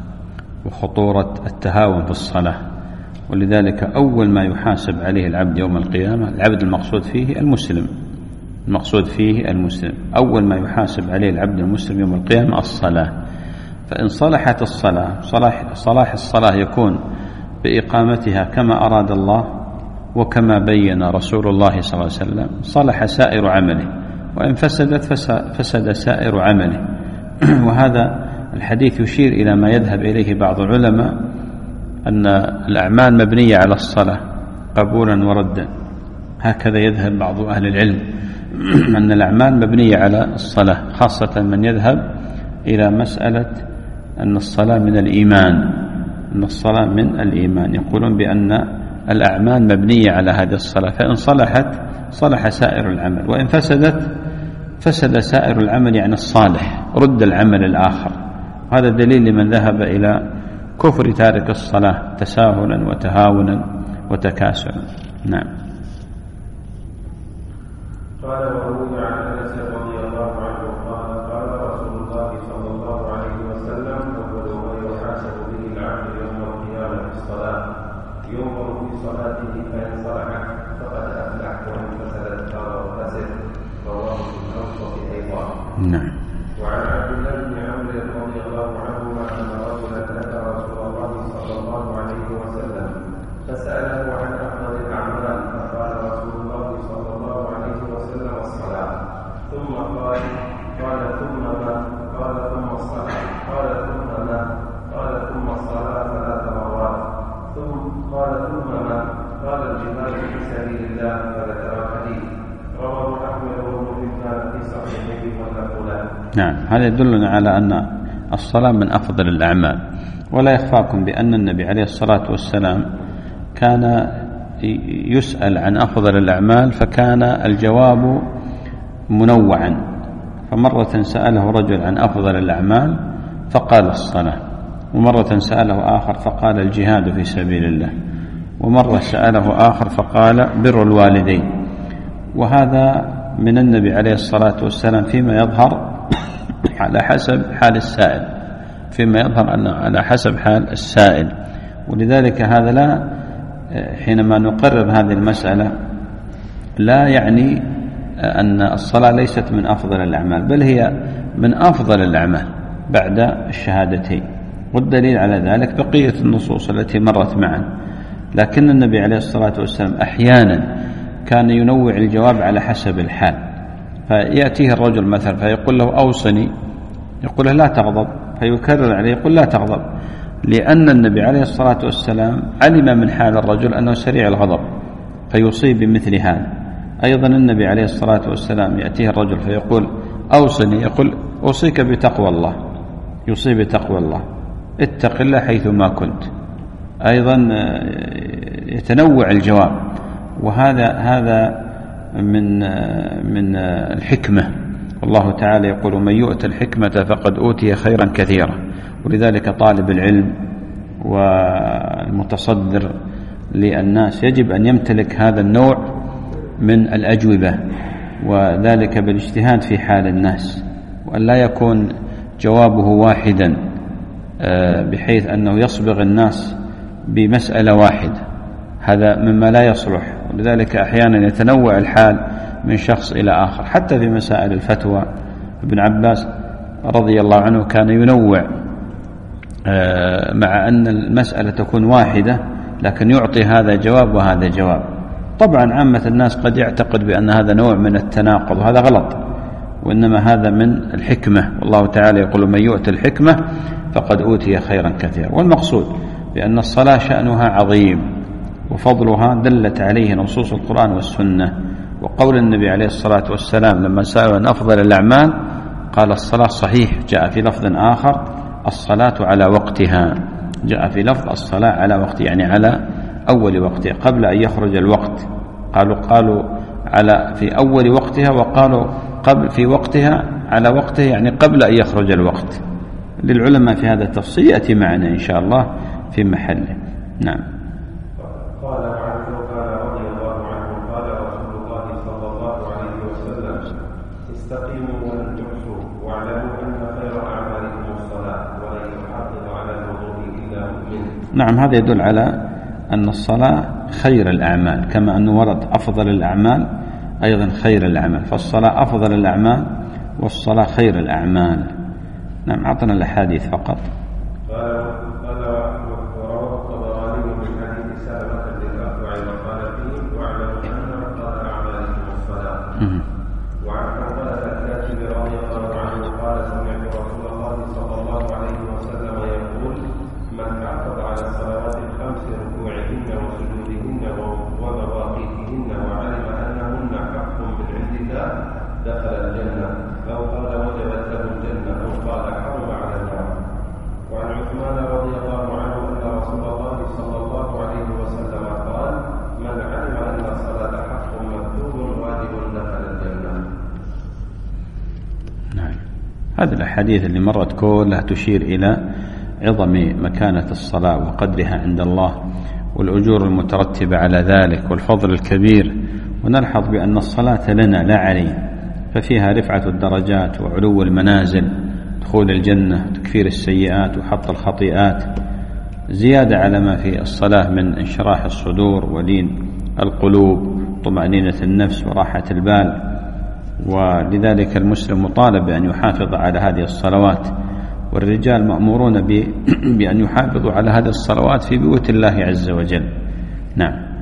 B: وخطورة التهاون في الصلاة، ولذلك أول ما يحاسب عليه العبد يوم القيامة، العبد المقصود فيه المسلم، المقصود فيه المسلم، أول ما يحاسب عليه العبد المسلم يوم القيامة الصلاة. فإن صلحت الصلاة، صلاح, صلاح الصلاة يكون بإقامتها كما أراد الله وكما بين رسول الله صلى الله عليه وسلم، صلح سائر عمله، وإن فسدت فسد سائر عمله. وهذا الحديث يشير إلى ما يذهب إليه بعض العلماء، أن الأعمال مبنية على الصلاة قبولا وردا. هكذا يذهب بعض أهل العلم، أن الأعمال مبنية على الصلاة، خاصة من يذهب إلى مسألة أن الصلاة من الإيمان، أن الصلاة من الإيمان، يقولون بأن الأعمال مبنية على هذه الصلاة، فإن صلحت صلح سائر العمل، وإن فسدت فسد سائر العمل، يعني الصالح رد العمل الآخر. هذا دليل لمن ذهب إلى كفر تارك الصلاة تساهلا وتهاونا وتكاسلا. نعم.
C: قال وروي عن انس رضي الله عنه قال: قال رسول الله صلى الله عليه وسلم: اول ما يحاسب به العبد يوم القيامه الصلاه، ينظر في صلاته فان صلحت فقد افلح، وان فسدت فقد خسر. رواه في الاوسط ايضا.
B: نعم.
C: وعن عبد الله بن عمرو رضي الله عنهما ان رجلا اتى رسول الله صلى الله عليه وسلم فساله عن افضل الاعمال، فقال رسول الله صلى الله عليه وسلم: الصلاه. ثم قال قال ثم ما؟ قال ثم الصلاه. قال ثم ما؟ قال ثم الصلاه ثلاث مرات. ثم قال ثم ما؟ قال الجهاد في سبيل الله. فذكر الحديث. رواه احمد وابن حبان في صحيحه والأولى.
B: نعم. هذا يدلنا على أن الصلاة من أفضل الأعمال. ولا يخفاكم بأن النبي عليه الصلاة والسلام كان يسأل عن أفضل الأعمال، فكان الجواب منوعا. فمرة سأله رجل عن أفضل الأعمال فقال الصلاة، ومرة سأله آخر فقال الجهاد في سبيل الله، ومرة سأله آخر فقال بر الوالدين. وهذا من النبي عليه الصلاة والسلام فيما يظهر على حسب حال السائل، فيما يظهر أنه على حسب حال السائل. ولذلك هذا لا، حينما نقرر هذه المسألة لا يعني أن الصلاة ليست من أفضل الأعمال، بل هي من أفضل الأعمال بعد الشهادتين، والدليل على ذلك بقية النصوص التي مرت معا. لكن النبي عليه الصلاة والسلام أحيانا كان ينوع الجواب على حسب الحال. فيأتيه الرجل مثلا فيقول له أوصني، يقول له لا تغضب، فيكرر عليه يقول لا تغضب، لأن النبي عليه الصلاة والسلام علم من حال الرجل أنه سريع الغضب فيصيب بمثل هذا. أيضا النبي عليه الصلاة والسلام يأتيه الرجل فيقول أوصني، يقول أوصيك بتقوى الله، يوصي بتقوى الله، اتق الله حيثما كنت. أيضا يتنوع الجواب، وهذا هذا من من الحكمة. والله تعالى يقول من يؤت الحكمة فقد أوتي خيرا كثيرا. ولذلك طالب العلم والمتصدر للناس يجب أن يمتلك هذا النوع من الأجوبة، وذلك بالاجتهاد في حال الناس، وأن لا يكون جوابه واحدا بحيث أنه يصبغ الناس بمسألة واحدة، هذا مما لا يصلح. ولذلك أحيانا يتنوع الحال من شخص إلى آخر. حتى في مسائل الفتوى ابن عباس رضي الله عنه كان ينوع، مع أن المسألة تكون واحدة لكن يعطي هذا جواب وهذا جواب. طبعا عامة الناس قد يعتقد بأن هذا نوع من التناقض، وهذا غلط، وإنما هذا من الحكمة. والله تعالى يقول من يؤت الحكمة فقد أوتي خيرا كثيرا. والمقصود بأن الصلاة شأنها عظيم وفضلها دلت عليه نصوص القرآن والسنة. وقول النبي عليه الصلاة والسلام لما سألوا عن أفضل الأعمال قال الصلاة، صحيح جاء في لفظ آخر الصلاة على وقتها، جاء في لفظ الصلاة على وقت، يعني على أول وقتها قبل أن يخرج الوقت. قالوا قالوا على في أول وقتها، وقالوا قبل في وقتها على وقتها، يعني قبل أن يخرج الوقت. للعلماء في هذا التفصيل يأتي معنا إن شاء الله في محله. نعم.
C: قال عنه قال رضي الله عنه قال رسول الله صلى الله عليه وسلم استقيموا ولن تحصوا واعلموا أن خير أعمالكم الصلاة ولن يحافظ على الوضوء إلا مؤمن.
B: نعم، هذا يدل على أن الصلاة خير الأعمال، كما أنه ورد أفضل الأعمال أيضا خير الأعمال، فالصلاة أفضل الأعمال والصلاة خير الأعمال. نعم، أعطنا الأحاديث فقط.
C: قال ورواه الطبراني من حديث سلمة بن الأكوع وقال فيه واعلموا أن أفضل أعمالكم الصلاة. وعن حنظلة الكاتب رضي الله عنه قال سمعت رسول الله صلى الله عليه وسلم يقول من حافظ على الصلوات الخمس ركوعهن وسجودهن ومواقيتهن وعلم أنهن حق من عند الله دخل الجنة، أو قال وجبت له الجنة، أو قال حرم على النار. وعن عثمان رضي الله عنه أن رسول الله صلى الله عليه وسلم قال من علم أن الصلاة حق مكتوب واجب دخل الجنة.
B: نعم، هذه الأحاديث اللي مرت كلها تشير إلى عظم مكانة الصلاة وقدرها عند الله والأجور المترتبة على ذلك والفضل الكبير. ونلحظ بأن الصلاة لنا لا علينا، ففيها رفعة الدرجات وعلو المنازل، دخول الجنة، تكفير السيئات وحط الخطيئات، زيادة على ما في الصلاة من انشراح الصدور ولين القلوب، طمأنينة النفس وراحة البال. ولذلك المسلم مطالب بأن يحافظ على هذه الصلوات، والرجال مأمورون بأن يحافظوا على هذه الصلوات في بيوت الله عز وجل. نعم.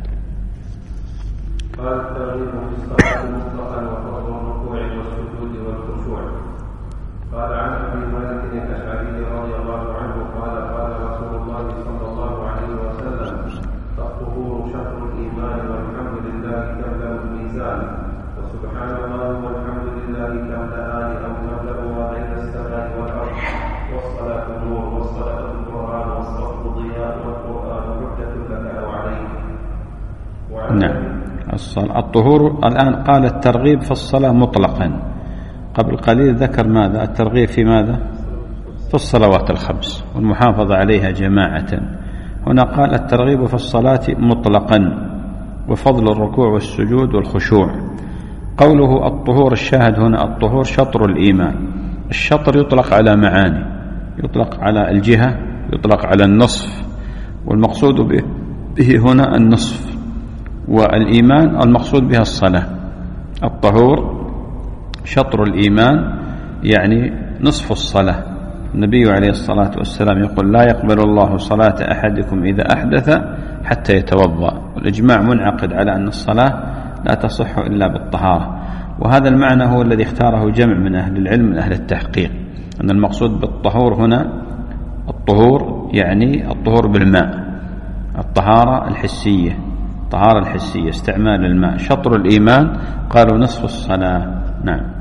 C: قال الترغيب في الصلاة مطلقا وفضل الركوع والسجود والخشوع. قال عن ابي مالك الاشعري رضي الله عنه قال قال رسول الله صلى الله عليه وسلم الطهور شطر الايمان والحمد لله تملا الميزان وسبحان الله والحمد لله تملأان او تملأ ما بين السماء والارض والصلاة نور والصلاة القرآن والصلاة ضياء والقرآن حجة لك او عليك.
B: نعم. الطهور الآن قال الترغيب في الصلاة مطلقا، قبل قليل ذكر ماذا؟ الترغيب في ماذا؟ في الصلوات الخمس والمحافظة عليها جماعة. هنا قال الترغيب في الصلاة مطلقا وفضل الركوع والسجود والخشوع. قوله الطهور، الشاهد هنا الطهور شطر الإيمان. الشطر يطلق على معاني، يطلق على الجهة، يطلق على النصف، والمقصود به, به هنا النصف. والإيمان المقصود بها الصلاة. الطهور شطر الإيمان يعني نصف الصلاة. النبي عليه الصلاة والسلام يقول لا يقبل الله صلاة أحدكم إذا أحدث حتى يتوضأ. والإجماع منعقد على أن الصلاة لا تصح إلا بالطهارة. وهذا المعنى هو الذي اختاره جمع من أهل العلم من أهل التحقيق، أن المقصود بالطهور هنا الطهور يعني الطهور بالماء، الطهارة الحسية، الطهارة الحسية استعمال الماء. شطر الإيمان قالوا نصف الصلاة. نعم.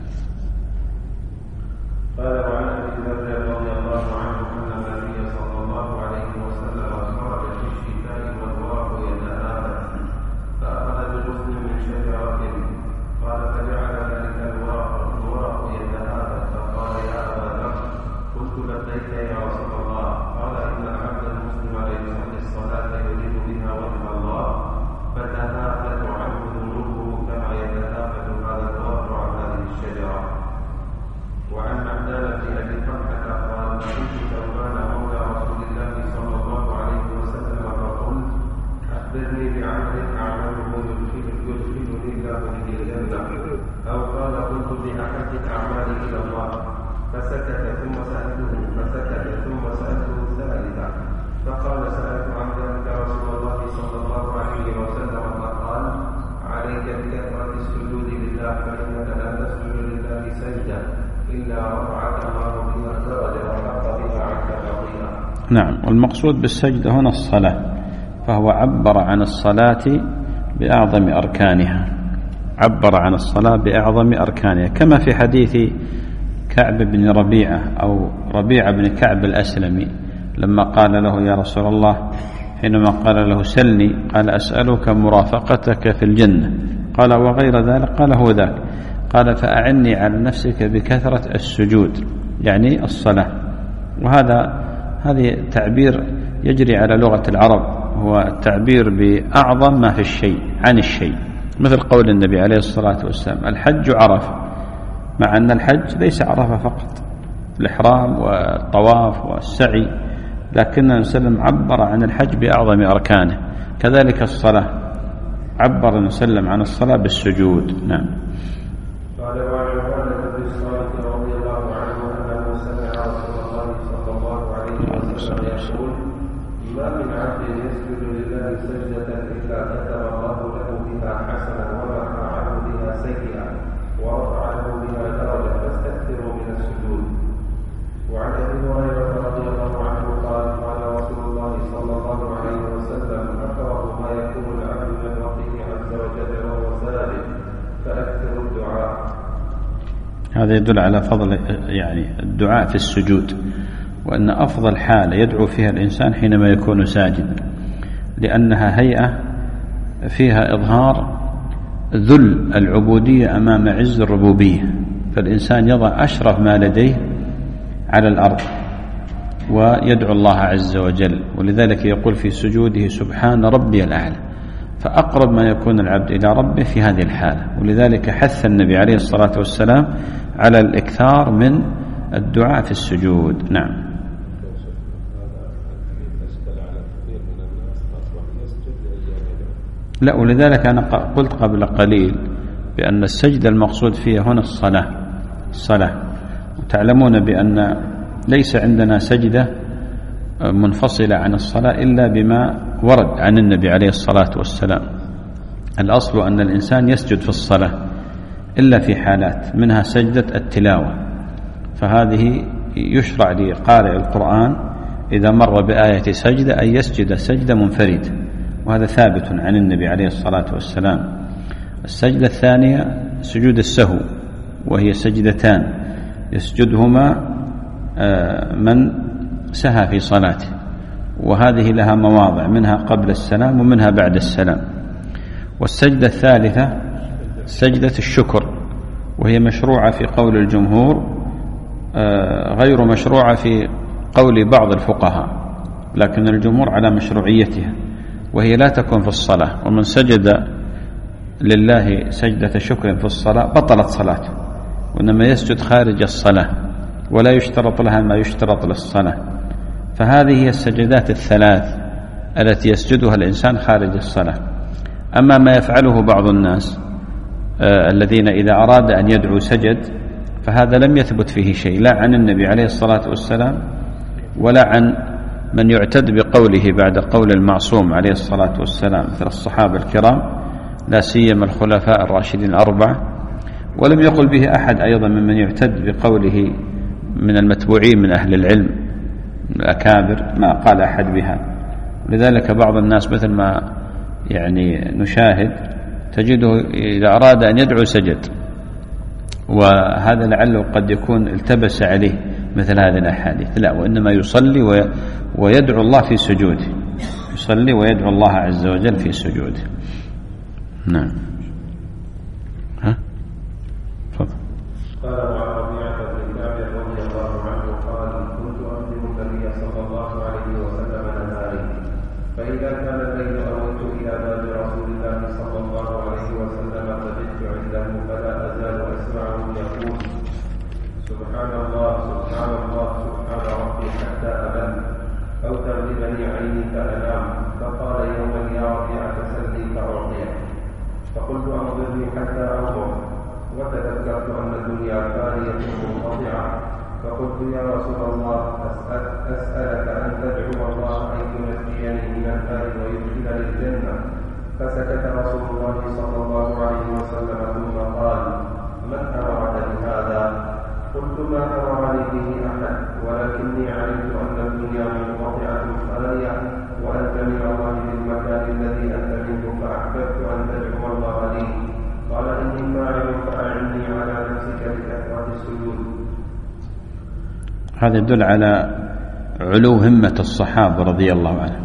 C: قال وعن ابي ذر رضي الله عنه ان النبي صلى الله عليه وسلم خرج في الشتاء والورق يتنافس فاخذ بغصن من شجره قال فجعل ذلك الورق الورق يتنافس فقال يا ابا ذر قلت لبيك يا رسول الله قال ان العبد المسلم ليصلي الصلاه يريد بها وجه الله فتتنافس عنه ذنوبه كما يتنافس هذا الورق عن هذه الشجره. وعن معدان بن ابي طلحه قال كنت ثوبان مولى رسول الله صلى الله عليه وسلم فقلت اخبرني بعمل اعمله يدخلني الله به الجنه او قال قلت باحد الاعمال الى الله فسكت ثم سالته فسكت ثم سالته الثالثه فقال سالت عن ذلك رسول الله صلى الله عليه وسلم فقال عليك بكثره السجود لله فانك لا تسجد لله سجده إلا رفعك الله بها الدرجة وحط بها عنك خطيئة.
B: نعم. والمقصود بالسجدة هنا الصلاة، فهو عبر عن الصلاة بأعظم أركانها، عبر عن الصلاة بأعظم أركانها، كما في حديث كعب بن ربيعة أو ربيعة بن كعب الأسلمي لما قال له يا رسول الله حينما قال له سلني قال أسألك مرافقتك في الجنة قال وغير ذلك قال هو ذاك قال فأعني على نفسك بكثرة السجود يعني الصلاة. وهذا هذه تعبير يجري على لغة العرب، هو التعبير بأعظم ما في الشيء عن الشيء، مثل قول النبي عليه الصلاة والسلام الحج عرفة، مع أن الحج ليس عرفة فقط، الإحرام والطواف والسعي، لكن النبي صلى الله عليه وسلم عبر عن الحج بأعظم أركانه. كذلك الصلاة عبر النبي صلى الله عليه وسلم عن الصلاة بالسجود. نعم.
C: قال وعن عبادة بن الصامت رضي الله عنه انه سمع رسول الله صلى الله عليه وسلم يقول ما من عبد يسجد لله سجدة الا كتب الله له بها حسنا ومحى عنه بها سيئا ورفع له بها درجة فاستكثروا من السجود. وعن ابي هريرة رضي الله عنه قال قال رسول الله صلى الله عليه وسلم اقرب ما يكون العبد من ربه عز وجل وهو ساجد فاكثروا الدعاء.
B: هذا يدل على فضل يعني الدعاء في السجود، وأن أفضل حالة يدعو فيها الإنسان حينما يكون ساجدا، لأنها هيئة فيها إظهار ذل العبودية أمام عز الربوبية، فالإنسان يضع أشرف ما لديه على الأرض ويدعو الله عز وجل، ولذلك يقول في سجوده سبحان ربي الأعلى، فأقرب ما يكون العبد إلى ربه في هذه الحالة. ولذلك حث النبي عليه الصلاة والسلام على الإكثار من الدعاء في السجود. نعم. لا، ولذلك أنا قلت قبل قليل بأن السجدة المقصود فيها هنا الصلاة الصلاة وتعلمون بأن ليس عندنا سجدة منفصلة عن الصلاة إلا بما ورد عن النبي عليه الصلاة والسلام. الأصل أن الإنسان يسجد في الصلاة إلا في حالات، منها سجدة التلاوة، فهذه يشرع لقارئ القرآن إذا مر بآية سجدة أن يسجد سجدة منفرد، وهذا ثابت عن النبي عليه الصلاة والسلام. السجدة الثانية سجود السهو، وهي سجدتان يسجدهما من سهى في صلاته، وهذه لها مواضع، منها قبل السلام ومنها بعد السلام. والسجدة الثالثة سجدة الشكر، وهي مشروعة في قول الجمهور، غير مشروعة في قول بعض الفقهاء، لكن الجمهور على مشروعيتها، وهي لا تكون في الصلاة. ومن سجد لله سجدة شكر في الصلاة بطلت صلاته، وإنما يسجد خارج الصلاة ولا يشترط لها ما يشترط للصلاة. فهذه هي السجدات الثلاث التي يسجدها الإنسان خارج الصلاة. أما ما يفعله بعض الناس آه الذين إذا أراد أن يدعو سجد، فهذا لم يثبت فيه شيء، لا عن النبي عليه الصلاة والسلام ولا عن من يعتد بقوله بعد قول المعصوم عليه الصلاة والسلام مثل الصحابة الكرام، لا سيما الخلفاء الراشدين الأربعة، ولم يقل به أحد أيضا ممن يعتد بقوله من المتبوعين من أهل العلم الأكابر، ما قال أحد بها. لذلك بعض الناس مثل ما يعني نشاهد تجده إذا أراد أن يدعو سجد، وهذا لعله قد يكون التبس عليه مثل هذه الأحاديث، لا، وإنما يصلي ويدعو الله في سجوده، يصلي ويدعو الله عز وجل في سجوده. نعم. ها؟ تفضل.
C: قال عن ربيعة بن كعب رضي الله عنه قال: كنت أخدم النبي صلى الله عليه وسلم نهاري، فإذا كان الليل أويت إلى باب رسول الله صلى الله عليه وسلم فبت عنده فلا أزال أسمعه يقول: سبحان الله سبحان الله سبحان ربي حتى أبل، أو تغلبني عيني فأنام. فقال يوما: يا ربيعة سلني فأعطيك. فقلت: أنظرني حتى أنظر، وتذكرت أن الدنيا فانية منقطعة، فقلت: يا رسول الله أسأل أسألك أن تدعو الله أن ينجيني من النار ويدخلني الجنة. فسكت رسول الله صلى الله عليه وسلم ثم قال: من أمرك بهذا؟ قلت: ما أمرني به أحد، ولكني علمت أن الدنيا منقطعة فانية، وأنت من الله في المكان الذي أنت منه، فأحببت أن تدعو الله لي. قال: إني فاعل فأعني على نفسك بكثرة السجود.
B: هذا يدل على علو همة الصحابة رضي الله عنهم،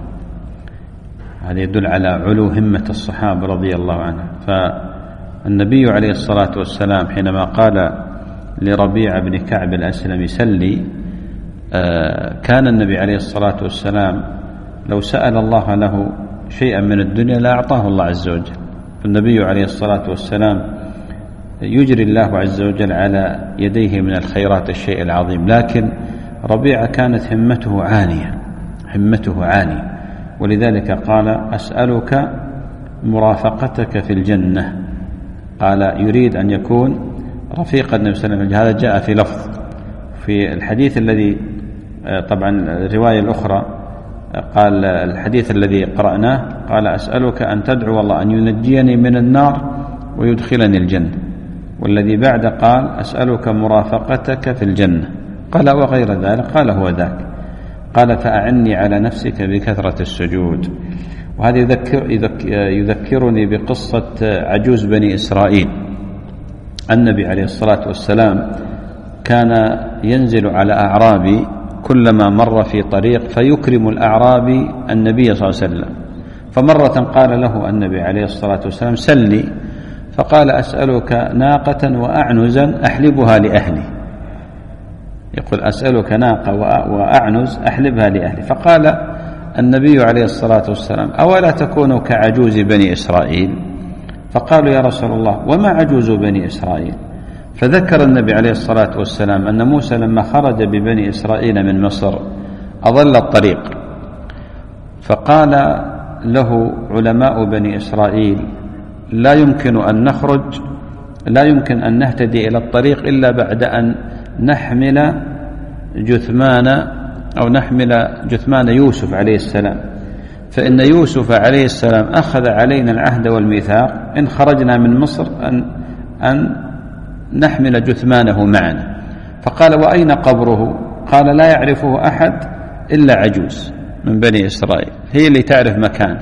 B: هذا يدل على علو همة الصحابة رضي الله عنهم. فالنبي عليه الصلاة والسلام حينما قال لربيع بن كعب الأسلمي سلي، كان النبي عليه الصلاة والسلام لو سأل الله له شيئا من الدنيا لا أعطاه الله عز وجل. النبي عليه الصلاة والسلام يجري الله عز وجل على يديه من الخيرات الشيء العظيم، لكن ربيعة كانت همته عالية، همته عالية، ولذلك قال: أسألك مرافقتك في الجنة. قال يريد أن يكون رفيق النبي صلى الله عليه وسلم. هذا جاء في لفظ في الحديث الذي طبعا الرواية الأخرى قال الحديث الذي قرأناه قال: أسألك أن تدعو الله أن ينجيني من النار ويدخلني الجنة. والذي بعد قال: أسألك مرافقتك في الجنة. قال: وغير ذلك؟ قال: هو ذاك. قال: فأعني على نفسك بكثرة السجود. وهذا يذكر يذكرني بقصة عجوز بني إسرائيل. النبي عليه الصلاة والسلام كان ينزل على أعرابي كلما مر في طريق فيكرم الأعرابي النبي صلى الله عليه وسلم. فمرة قال له النبي عليه الصلاة والسلام: سلي. فقال: أسألك ناقة وأعنزا أحلبها لأهلي. يقول: أسألك ناقة وأعنز أحلبها لأهلي. فقال النبي عليه الصلاة والسلام: أولا تكون كعجوز بني إسرائيل؟ فقالوا: يا رسول الله وما عجوز بني إسرائيل؟ فذكر النبي عليه الصلاة والسلام أن موسى لما خرج ببني إسرائيل من مصر أضل الطريق، فقال له علماء بني إسرائيل: لا يمكن أن نخرج لا يمكن أن نهتدي إلى الطريق إلا بعد أن نحمل جثمان أو نحمل جثمان يوسف عليه السلام، فإن يوسف عليه السلام أخذ علينا العهد والميثاق إن خرجنا من مصر أن, أن نحمل جثمانه معنا. فقال: وأين قبره؟ قال: لا يعرفه أحد إلا عجوز من بني إسرائيل، هي اللي تعرف مكان.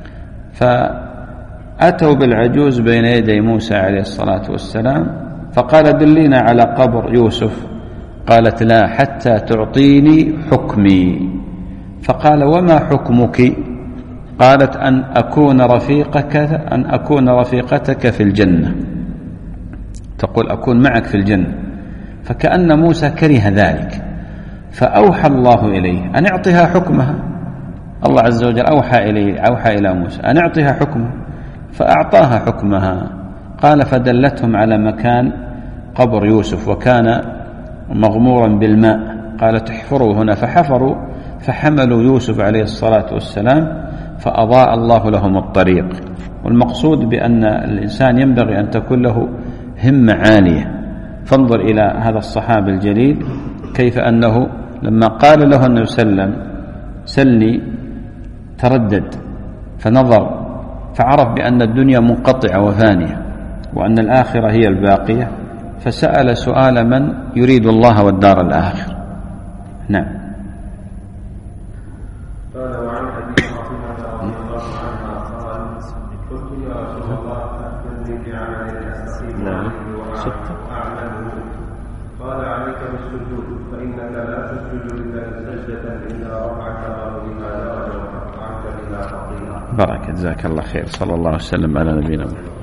B: فأتوا بالعجوز بين يدي موسى عليه الصلاة والسلام، فقال: دلينا على قبر يوسف. قالت: لا حتى تعطيني حكمي. فقال: وما حكمك؟ قالت: أن أكون رفيقك أن أكون رفيقتك في الجنة، تقول أكون معك في الجنة. فكأن موسى كره ذلك، فأوحى الله إليه أن يعطيها حكمها. الله عز وجل أوحى إليه أوحى إلى موسى أن يعطيها حكمها، فأعطاها حكمها. قال: فدلتهم على مكان قبر يوسف، وكان مغمورا بالماء. قالت: احفروا هنا، فحفروا، فحملوا يوسف عليه الصلاة والسلام، فأضاء الله لهم الطريق. والمقصود بأن الإنسان ينبغي أن تكون له همة عالية. فانظر إلى هذا الصحابي الجليل كيف أنه لما قال له النبي صلى الله عليه وسلم: سلني، تردد، فنظر فعرف بأن الدنيا منقطعة وفانية وأن الآخرة هي الباقية، فسأل سؤال من يريد الله والدار الآخرة. نعم.
C: قال وعن حديث فاطمة رضي الله عنها قال قلت يا رسول الله أخبرني بعمل أستقيم عليه وأعمله. قال عليك بالسجود فإنك لا تسجد إلا سجدة إلا رفعك الله بها درجة ورفعك بها خطيئة.
B: بارك، جزاك الله خير. صلى الله عليه وسلم على نبينا محمد.